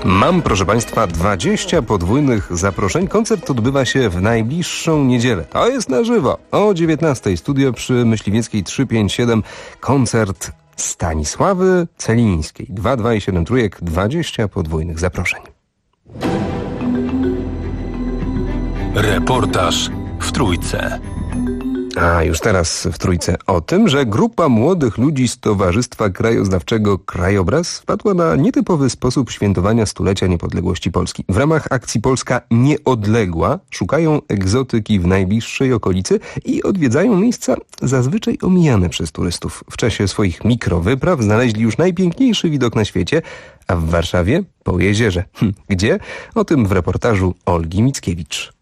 Mam, proszę Państwa, 20 podwójnych zaproszeń. Koncert odbywa się w najbliższą niedzielę. To jest na żywo. O 19:00 studio przy Myśliwieckiej 357. Koncert Stanisławy Celińskiej. 2, 2 i 7 trójek. 20 podwójnych zaproszeń. Reportaż w Trójce. A już teraz w Trójce o tym, że grupa młodych ludzi z Towarzystwa Krajoznawczego Krajobraz wpadła na nietypowy sposób świętowania stulecia niepodległości Polski. W ramach akcji Polska Nieodległa szukają egzotyki w najbliższej okolicy i odwiedzają miejsca zazwyczaj omijane przez turystów. W czasie swoich mikrowypraw znaleźli już najpiękniejszy widok na świecie, a w Warszawie po jeziorze. Gdzie? O tym w reportażu Olgi Mickiewicz.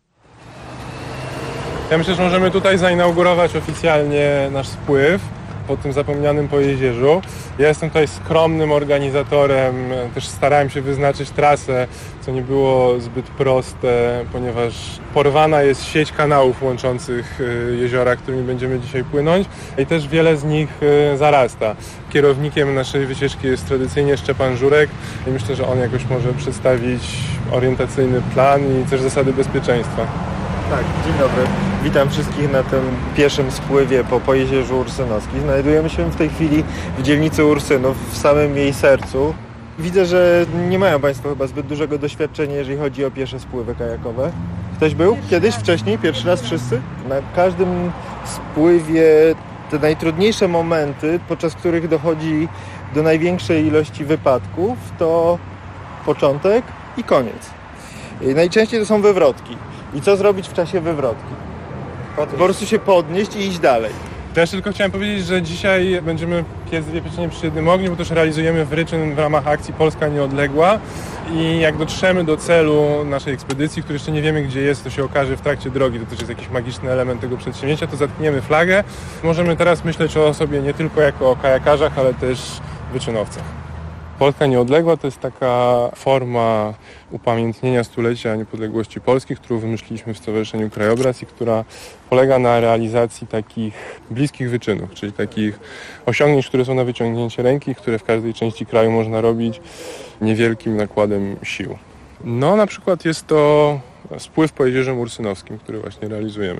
Ja myślę, że możemy tutaj zainaugurować oficjalnie nasz spływ po tym zapomnianym Pojezierzu. Ja jestem tutaj skromnym organizatorem, też starałem się wyznaczyć trasę, co nie było zbyt proste, ponieważ porwana jest sieć kanałów łączących jeziora, którymi będziemy dzisiaj płynąć i też wiele z nich zarasta. Kierownikiem naszej wycieczki jest tradycyjnie Szczepan Żurek i myślę, że on jakoś może przedstawić orientacyjny plan i też zasady bezpieczeństwa. Tak, dzień dobry. Witam wszystkich na tym pierwszym spływie po Jezierzu Ursynowskim. Znajdujemy się w tej chwili w dzielnicy Ursynów, w samym jej sercu. Widzę, że nie mają Państwo chyba zbyt dużego doświadczenia, jeżeli chodzi o piesze spływy kajakowe. Ktoś był kiedyś wcześniej? Pierwszy raz wszyscy? Na każdym spływie te najtrudniejsze momenty, podczas których dochodzi do największej ilości wypadków, to początek i koniec. Najczęściej to są wywrotki. I co zrobić w czasie wywrotki? Po prostu się podnieść i iść dalej. Też tylko chciałem powiedzieć, że dzisiaj będziemy piec dwie pieczenie przy jednym ogniu, bo też realizujemy wryczyn w ramach akcji Polska Nieodległa i jak dotrzemy do celu naszej ekspedycji, który jeszcze nie wiemy gdzie jest, to się okaże w trakcie drogi, to też jest jakiś magiczny element tego przedsięwzięcia, to zatkniemy flagę. Możemy teraz myśleć o sobie nie tylko jako o kajakarzach, ale też wyczynowcach. Polska Nieodległa to jest taka forma upamiętnienia stulecia niepodległości Polski, którą wymyśliliśmy w Stowarzyszeniu Krajobraz i która polega na realizacji takich bliskich wyczynów, czyli takich osiągnięć, które są na wyciągnięcie ręki, które w każdej części kraju można robić niewielkim nakładem sił. No na przykład jest to spływ po Jezierzu Ursynowskim, który właśnie realizujemy.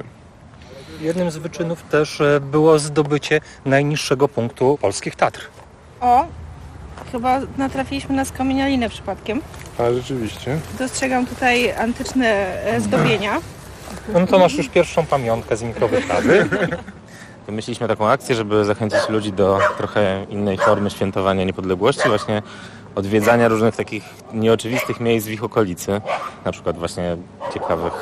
Jednym z wyczynów też było zdobycie najniższego punktu polskich Tatr. O! Chyba natrafiliśmy na skamienialinę przypadkiem. A rzeczywiście. Dostrzegam tutaj antyczne zdobienia. No to masz już pierwszą pamiątkę z mikrowyprawy. Wymyśliliśmy taką akcję, żeby zachęcić ludzi do trochę innej formy świętowania niepodległości, właśnie odwiedzania różnych takich nieoczywistych miejsc w ich okolicy. Na przykład właśnie ciekawych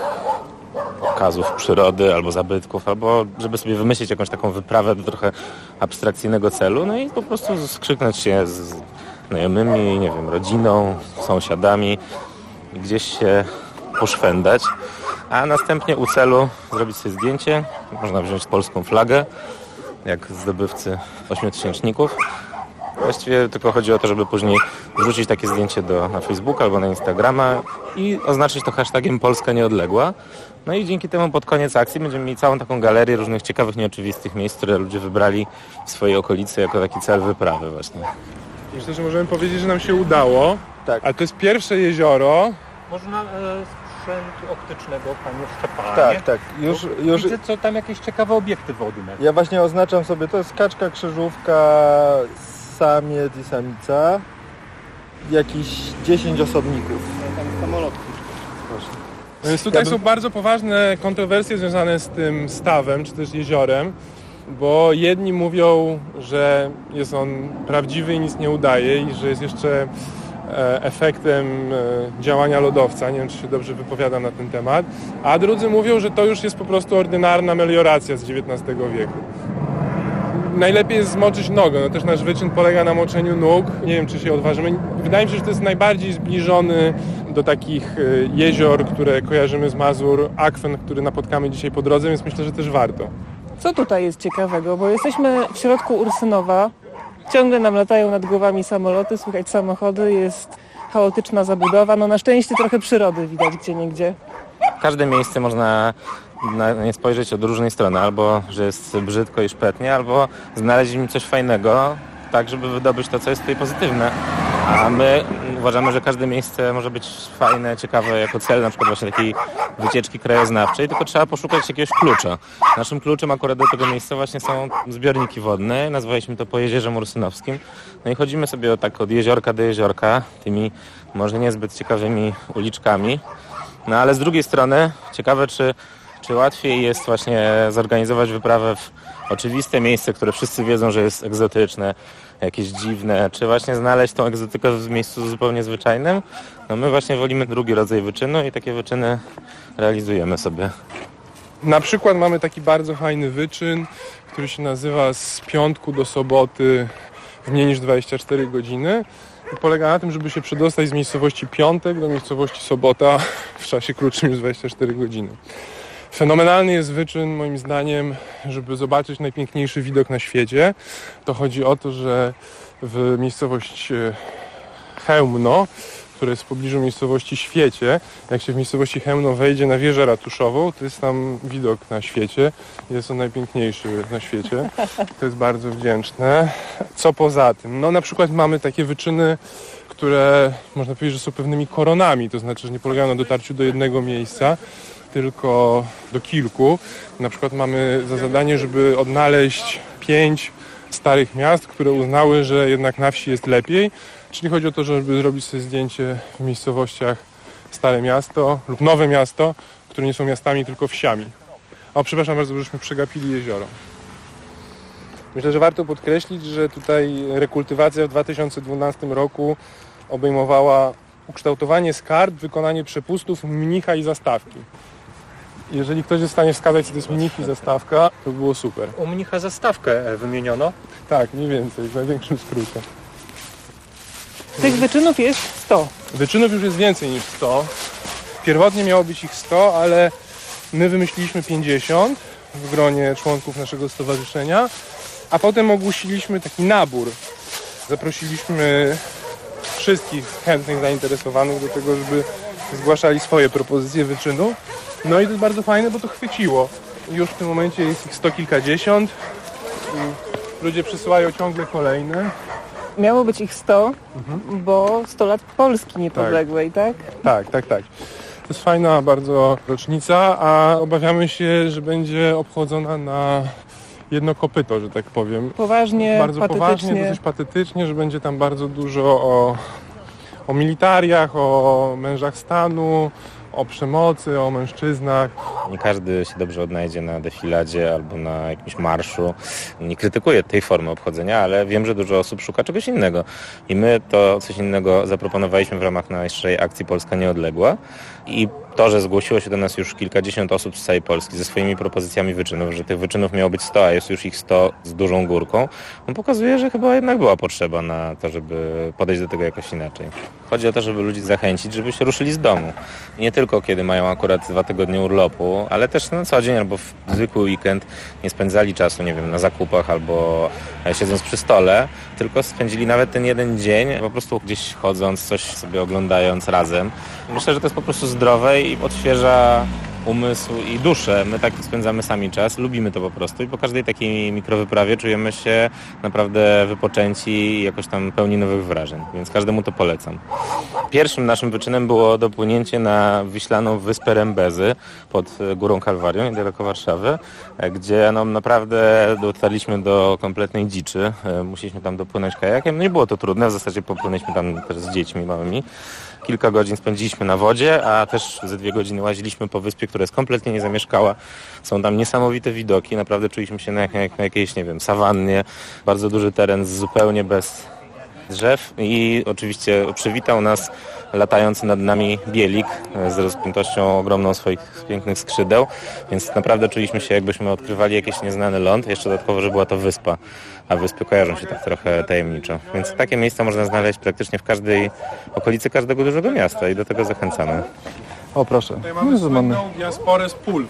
okazów przyrody albo zabytków, albo żeby sobie wymyślić jakąś taką wyprawę do trochę abstrakcyjnego celu, no i po prostu skrzyknąć się z znajomymi, nie wiem, rodziną, sąsiadami i gdzieś się poszwendać, a następnie u celu zrobić sobie zdjęcie. Można wziąć polską flagę, jak zdobywcy ośmiotysięczników. Właściwie tylko chodzi o to, żeby później wrzucić takie zdjęcie na Facebooka albo na Instagrama i oznaczyć to hashtagiem Polska Nieodległa. No i dzięki temu pod koniec akcji będziemy mieli całą taką galerię różnych ciekawych, nieoczywistych miejsc, które ludzie wybrali w swojej okolicy jako taki cel wyprawy właśnie. Myślę, że możemy powiedzieć, że nam się udało. Tak. A to jest pierwsze jezioro. Można sprzętu optycznego, panie Szczepanie. Tak. Już widzę, co tam jakieś ciekawe obiekty wodne. Ja właśnie oznaczam sobie, to jest kaczka, krzyżówka, samiec i samica. Jakiś 10 osobników. Tam samolotki. Więc tutaj są bardzo poważne kontrowersje związane z tym stawem, czy też jeziorem, bo jedni mówią, że jest on prawdziwy i nic nie udaje i że jest jeszcze efektem działania lodowca, nie wiem czy się dobrze wypowiadam na ten temat, a drudzy mówią, że to już jest po prostu ordynarna melioracja z XIX wieku. Najlepiej jest zmoczyć nogę, no też nasz wyczyn polega na moczeniu nóg, nie wiem czy się odważymy. Wydaje mi się, że to jest najbardziej zbliżony do takich jezior, które kojarzymy z Mazur, akwen, który napotkamy dzisiaj po drodze, więc myślę, że też warto. Co tutaj jest ciekawego, bo jesteśmy w środku Ursynowa, ciągle nam latają nad głowami samoloty, słychać samochody, jest chaotyczna zabudowa, no na szczęście trochę przyrody widać gdzieniegdzie. Każde miejsce można na nie spojrzeć od różnej strony, albo że jest brzydko i szpetnie, albo znaleźć w nim coś fajnego, tak żeby wydobyć to, co jest tutaj pozytywne. A my uważamy, że każde miejsce może być fajne, ciekawe jako cel, na przykład właśnie takiej wycieczki krajoznawczej, tylko trzeba poszukać jakiegoś klucza. Naszym kluczem akurat do tego miejsca właśnie są zbiorniki wodne, nazwaliśmy to po Jezierze Mursynowskim. No i chodzimy sobie tak od jeziorka do jeziorka, tymi może niezbyt ciekawymi uliczkami. No ale z drugiej strony ciekawe, czy łatwiej jest właśnie zorganizować wyprawę w oczywiste miejsce, które wszyscy wiedzą, że jest egzotyczne, jakieś dziwne, czy właśnie znaleźć tą egzotykę w miejscu zupełnie zwyczajnym. No my właśnie wolimy drugi rodzaj wyczynu i takie wyczyny realizujemy sobie. Na przykład mamy taki bardzo fajny wyczyn, który się nazywa z piątku do soboty w mniej niż 24 godziny. I polega na tym, żeby się przedostać z miejscowości Piątek do miejscowości Sobota w czasie krótszym niż 24 godziny. Fenomenalny jest wyczyn, moim zdaniem, żeby zobaczyć najpiękniejszy widok na świecie. To chodzi o to, że w miejscowość Chełmno, które jest w pobliżu miejscowości Świecie, jak się w miejscowości Chełmno wejdzie na wieżę ratuszową, to jest tam widok na świecie. Jest on najpiękniejszy na świecie. To jest bardzo wdzięczne. Co poza tym? No na przykład mamy takie wyczyny, które można powiedzieć, że są pewnymi koronami, to znaczy, że nie polegają na dotarciu do jednego miejsca, tylko do kilku. Na przykład mamy za zadanie, żeby odnaleźć 5 starych miast, które uznały, że jednak na wsi jest lepiej. Czyli chodzi o to, żeby zrobić sobie zdjęcie w miejscowościach Stare Miasto lub Nowe Miasto, które nie są miastami, tylko wsiami. O, przepraszam bardzo, żeśmy przegapili jezioro. Myślę, że warto podkreślić, że tutaj rekultywacja w 2012 roku obejmowała ukształtowanie skarb, wykonanie przepustów, mnicha i zastawki. Jeżeli ktoś jest w stanie wskazać, co to jest mnich i zastawka, to by było super. U mnicha zastawkę wymieniono? Tak, mniej więcej, w największym skrócie. Tych wyczynów jest 100. Wyczynów już jest więcej niż 100. Pierwotnie miało być ich 100, ale my wymyśliliśmy 50 w gronie członków naszego stowarzyszenia, a potem ogłosiliśmy taki nabór. Zaprosiliśmy wszystkich chętnych, zainteresowanych do tego, żeby zgłaszali swoje propozycje wyczynów. No i to jest bardzo fajne, bo to chwyciło. Już w tym momencie jest ich 100 kilkadziesiąt. Ludzie przysyłają ciągle kolejne. Miało być ich 100, bo 100 lat Polski niepodległej, tak? Tak. To jest fajna bardzo rocznica, a obawiamy się, że będzie obchodzona na jedno kopyto, że tak powiem. Poważnie, bardzo poważnie, dosyć patetycznie, że będzie tam bardzo dużo o militariach, o mężach stanu, o przemocy, o mężczyznach. Nie każdy się dobrze odnajdzie na defiladzie albo na jakimś marszu. Nie krytykuję tej formy obchodzenia, ale wiem, że dużo osób szuka czegoś innego. I my to coś innego zaproponowaliśmy w ramach naszej akcji Polska Nieodległa. I to, że zgłosiło się do nas już kilkadziesiąt osób z całej Polski ze swoimi propozycjami wyczynów, że tych wyczynów miało być 100, a jest już ich 100 z dużą górką, no pokazuje, że chyba jednak była potrzeba na to, żeby podejść do tego jakoś inaczej. Chodzi o to, żeby ludzi zachęcić, żeby się ruszyli z domu. Nie tylko kiedy mają akurat 2 tygodnie urlopu, ale też na co dzień albo w zwykły weekend nie spędzali czasu, nie wiem, na zakupach albo siedząc przy stole, tylko spędzili nawet ten jeden dzień po prostu gdzieś chodząc, coś sobie oglądając razem. Myślę, że to jest po prostu zdrowe i odświeża umysł i duszę. My tak spędzamy sami czas, lubimy to po prostu i po każdej takiej mikrowyprawie czujemy się naprawdę wypoczęci i jakoś tam pełni nowych wrażeń, więc każdemu to polecam. Pierwszym naszym wyczynem było dopłynięcie na wiślaną wyspę Rembezy pod Górą Kalwarią, niedaleko Warszawy, gdzie no, naprawdę dotarliśmy do kompletnej dziczy. Musieliśmy tam dopłynąć kajakiem. No nie było to trudne, w zasadzie popłynęliśmy tam też z dziećmi małymi. Kilka godzin spędziliśmy na wodzie, a też ze 2 godziny łaziliśmy po wyspie, która jest kompletnie niezamieszkała. Są tam niesamowite widoki, naprawdę czuliśmy się na jakiejś, nie wiem, sawannie. Bardzo duży teren zupełnie bez drzew i oczywiście przywitał nas latający nad nami bielik z rozpiętością ogromną swoich pięknych skrzydeł, więc naprawdę czuliśmy się, jakbyśmy odkrywali jakiś nieznany ląd, jeszcze dodatkowo, że była to wyspa, a wyspy kojarzą się tak trochę tajemniczo. Więc takie miejsca można znaleźć praktycznie w każdej okolicy każdego dużego miasta i do tego zachęcamy. O, proszę. Tutaj mamy słynną diasporę z Pólw.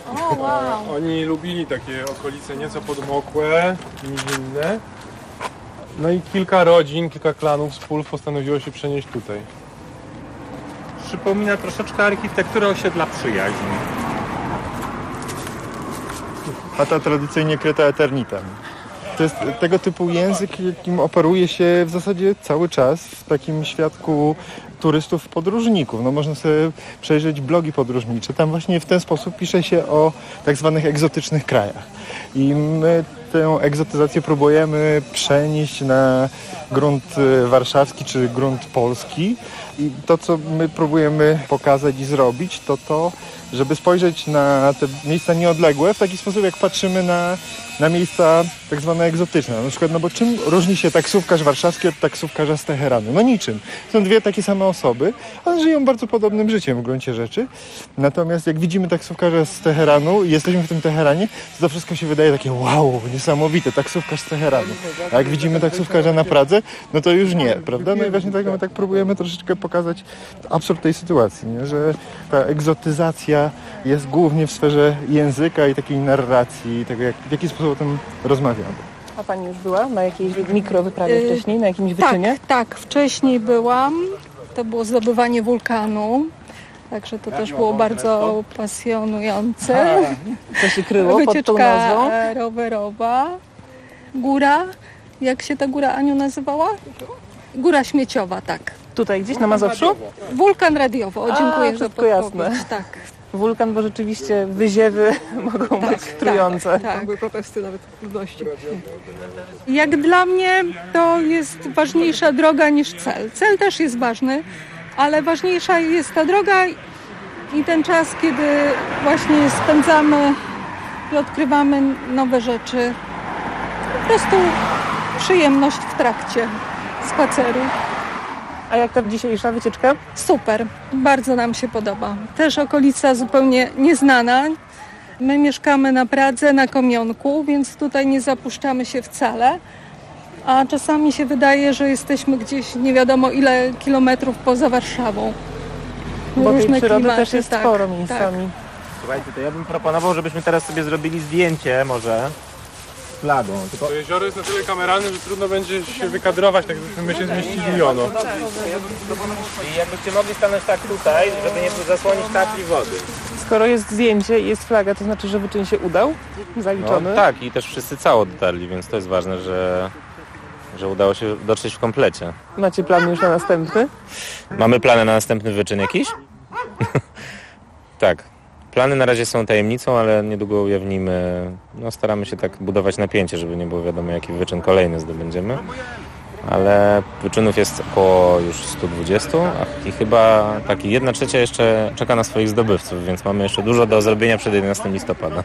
Oni lubili takie okolice nieco podmokłe, nizinne. No i kilka rodzin, kilka klanów z Pólw postanowiło się przenieść tutaj. Przypomina troszeczkę architekturę osiedla Przyjaźni. Chata tradycyjnie kryta eternitem. To jest tego typu język, jakim operuje się w zasadzie cały czas w takim świadku turystów, podróżników. No można sobie przejrzeć blogi podróżnicze. Tam właśnie w ten sposób pisze się o tak zwanych egzotycznych krajach. I my tę egzotyzację próbujemy przenieść na grunt warszawski czy grunt polski. I to, co my próbujemy pokazać i zrobić, to żeby spojrzeć na te miejsca nieodległe w taki sposób, jak patrzymy na miejsca tak zwane egzotyczne. Na przykład, no bo czym różni się taksówkarz warszawski od taksówkarza z Teheranu? No niczym. Są dwie takie same osoby, ale żyją bardzo podobnym życiem w gruncie rzeczy. Natomiast jak widzimy taksówkarza z Teheranu i jesteśmy w tym Teheranie, to wszystko się wydaje takie wow, niesamowite, taksówkarz z Teheranu. A jak widzimy taksówkarza na Pradze, no to już nie, prawda? No i właśnie my tak próbujemy troszeczkę pokazać absurd tej sytuacji, nie? Że ta egzotyzacja jest głównie w sferze języka i takiej narracji, tego w jaki sposób o tym rozmawiamy. A pani już była na jakiejś mikrowyprawie wcześniej, na jakimś wyczynie? Tak, wcześniej byłam. To było zdobywanie wulkanu. Także to też było bardzo pasjonujące. Co się kryło pod tą nazwą? Wycieczka rowerowa. Góra. Jak się ta góra, Aniu, nazywała? Góra Śmieciowa, tak. Tutaj gdzieś na Mazowszu? Wulkan Radiowo. O, dziękuję za podpowiedź. Jasne. Tak. Wulkan, bo rzeczywiście wyziewy mogą być trujące. Tak. Były protesty nawet ludności. Jak dla mnie to jest ważniejsza droga niż cel. Cel też jest ważny, ale ważniejsza jest ta droga i ten czas, kiedy właśnie spędzamy i odkrywamy nowe rzeczy. Po prostu przyjemność w trakcie spaceru. A jak ta dzisiejsza wycieczka? Super, bardzo nam się podoba. Też okolica zupełnie nieznana. My mieszkamy na Pradze, na Komionku, więc tutaj nie zapuszczamy się wcale. A czasami się wydaje, że jesteśmy gdzieś nie wiadomo ile kilometrów poza Warszawą. Bo tej Różne przyrody klimaty, też jest sporo miejscami. Słuchajcie, to ja bym proponował, żebyśmy teraz sobie zrobili zdjęcie może z flagą. To jezioro jest na tyle kameralne, że trudno będzie się wykadrować, tak jakbyśmy my się zmieścili ono. I jakbyście mogli stanąć tak tutaj, żeby nie zasłonić kapli wody. Skoro jest zdjęcie i jest flaga, to znaczy, że wyczyn się udał? Zaliczony? No, tak, i też wszyscy cało dotarli, więc to jest ważne, że udało się dotrzeć w komplecie. Macie plan już na następny? Mamy plany na następny wyczyn jakiś? Tak. Plany na razie są tajemnicą, ale niedługo ujawnimy. No, staramy się tak budować napięcie, żeby nie było wiadomo, jaki wyczyn kolejny zdobędziemy. Ale wyczynów jest około już 120, i chyba taki 1/3 jeszcze czeka na swoich zdobywców, więc mamy jeszcze dużo do zrobienia przed 11 listopada.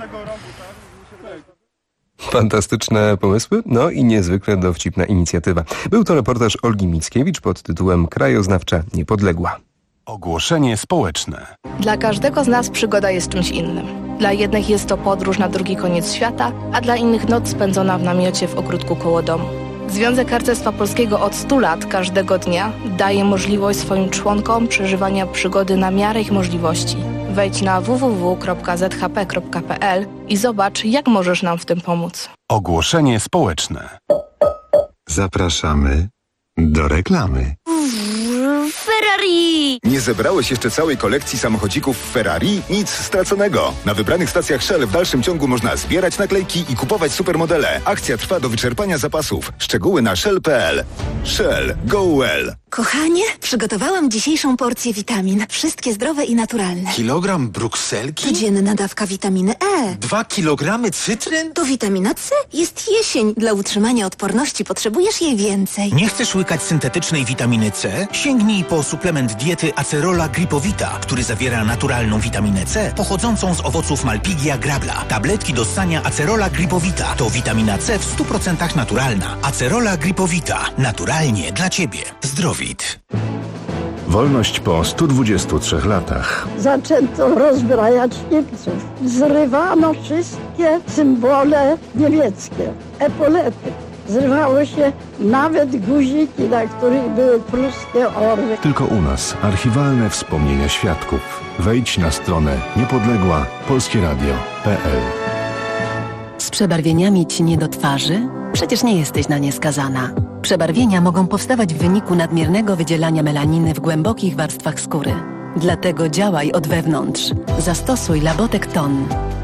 Fantastyczne pomysły, no i niezwykle dowcipna inicjatywa. Był to reportaż Olgi Mickiewicz pod tytułem Krajoznawcza Niepodległa. Ogłoszenie społeczne. Dla każdego z nas przygoda jest czymś innym. Dla jednych jest to podróż na drugi koniec świata, a dla innych noc spędzona w namiocie w ogródku koło domu. Związek Harcerstwa Polskiego od 100 lat każdego dnia daje możliwość swoim członkom przeżywania przygody na miarę ich możliwości. Wejdź na www.zhp.pl i zobacz, jak możesz nam w tym pomóc. Ogłoszenie społeczne. Zapraszamy do reklamy. Ferrari! Nie zebrałeś jeszcze całej kolekcji samochodzików Ferrari? Nic straconego. Na wybranych stacjach Shell w dalszym ciągu można zbierać naklejki i kupować supermodele. Akcja trwa do wyczerpania zapasów. Szczegóły na shell.pl. Shell. Go well. Kochanie, przygotowałam dzisiejszą porcję witamin. Wszystkie zdrowe i naturalne. Kilogram brukselki? Codzienna dawka witaminy E. 2 kilogramy cytryn? To witamina C. Jest jesień. Dla utrzymania odporności potrzebujesz jej więcej. Nie chcesz łykać syntetycznej witaminy C? Sięgnij po suplement diety Acerola Gripowita, który zawiera naturalną witaminę C pochodzącą z owoców Malpighia grabla. Tabletki do ssania Acerola Gripowita to witamina C w 100% naturalna. Acerola Gripowita. Naturalnie dla Ciebie. Zdrowit. Wolność po 123 latach. Zaczęto rozbrajać Niemców. Zrywano wszystkie symbole niemieckie, epolety. Zrywało się nawet guziki, na których były pruskie orły. Tylko u nas archiwalne wspomnienia świadków. Wejdź na stronę niepodległa.polskieradio.pl. Z przebarwieniami ci nie do twarzy? Przecież nie jesteś na nie skazana. Przebarwienia mogą powstawać w wyniku nadmiernego wydzielania melaniny w głębokich warstwach skóry. Dlatego działaj od wewnątrz. Zastosuj Labotek Ton.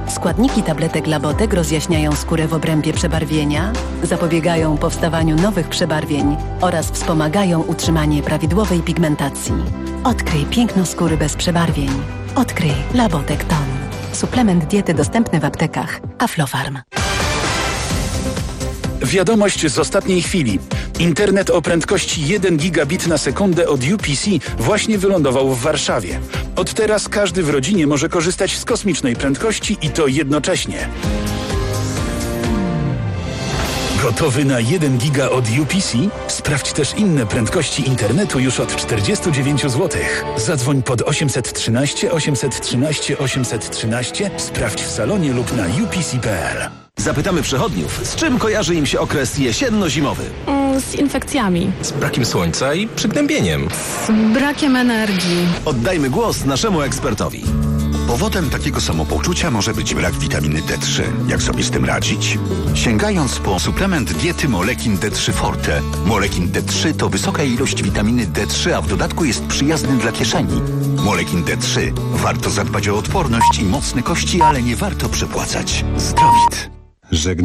Składniki tabletek Labotek rozjaśniają skórę w obrębie przebarwienia, zapobiegają powstawaniu nowych przebarwień oraz wspomagają utrzymanie prawidłowej pigmentacji. Odkryj piękno skóry bez przebarwień. Odkryj Labotek Ton. Suplement diety dostępny w aptekach. Aflofarm. Wiadomość z ostatniej chwili. Internet o prędkości 1 gigabit na sekundę od UPC właśnie wylądował w Warszawie. Od teraz każdy w rodzinie może korzystać z kosmicznej prędkości i to jednocześnie. Gotowy na 1 giga od UPC? Sprawdź też inne prędkości internetu już od 49 zł. Zadzwoń pod 813 813 813, sprawdź w salonie lub na upc.pl. Zapytamy przechodniów, z czym kojarzy im się okres jesienno-zimowy? Z infekcjami. Z brakiem słońca i przygnębieniem. Z brakiem energii. Oddajmy głos naszemu ekspertowi. Powodem takiego samopoczucia może być brak witaminy D3. Jak sobie z tym radzić? Sięgając po suplement diety Molekin D3 Forte. Molekin D3 to wysoka ilość witaminy D3, a w dodatku jest przyjazny dla kieszeni. Molekin D3. Warto zadbać o odporność i mocne kości, ale nie warto przepłacać. Zdrowit.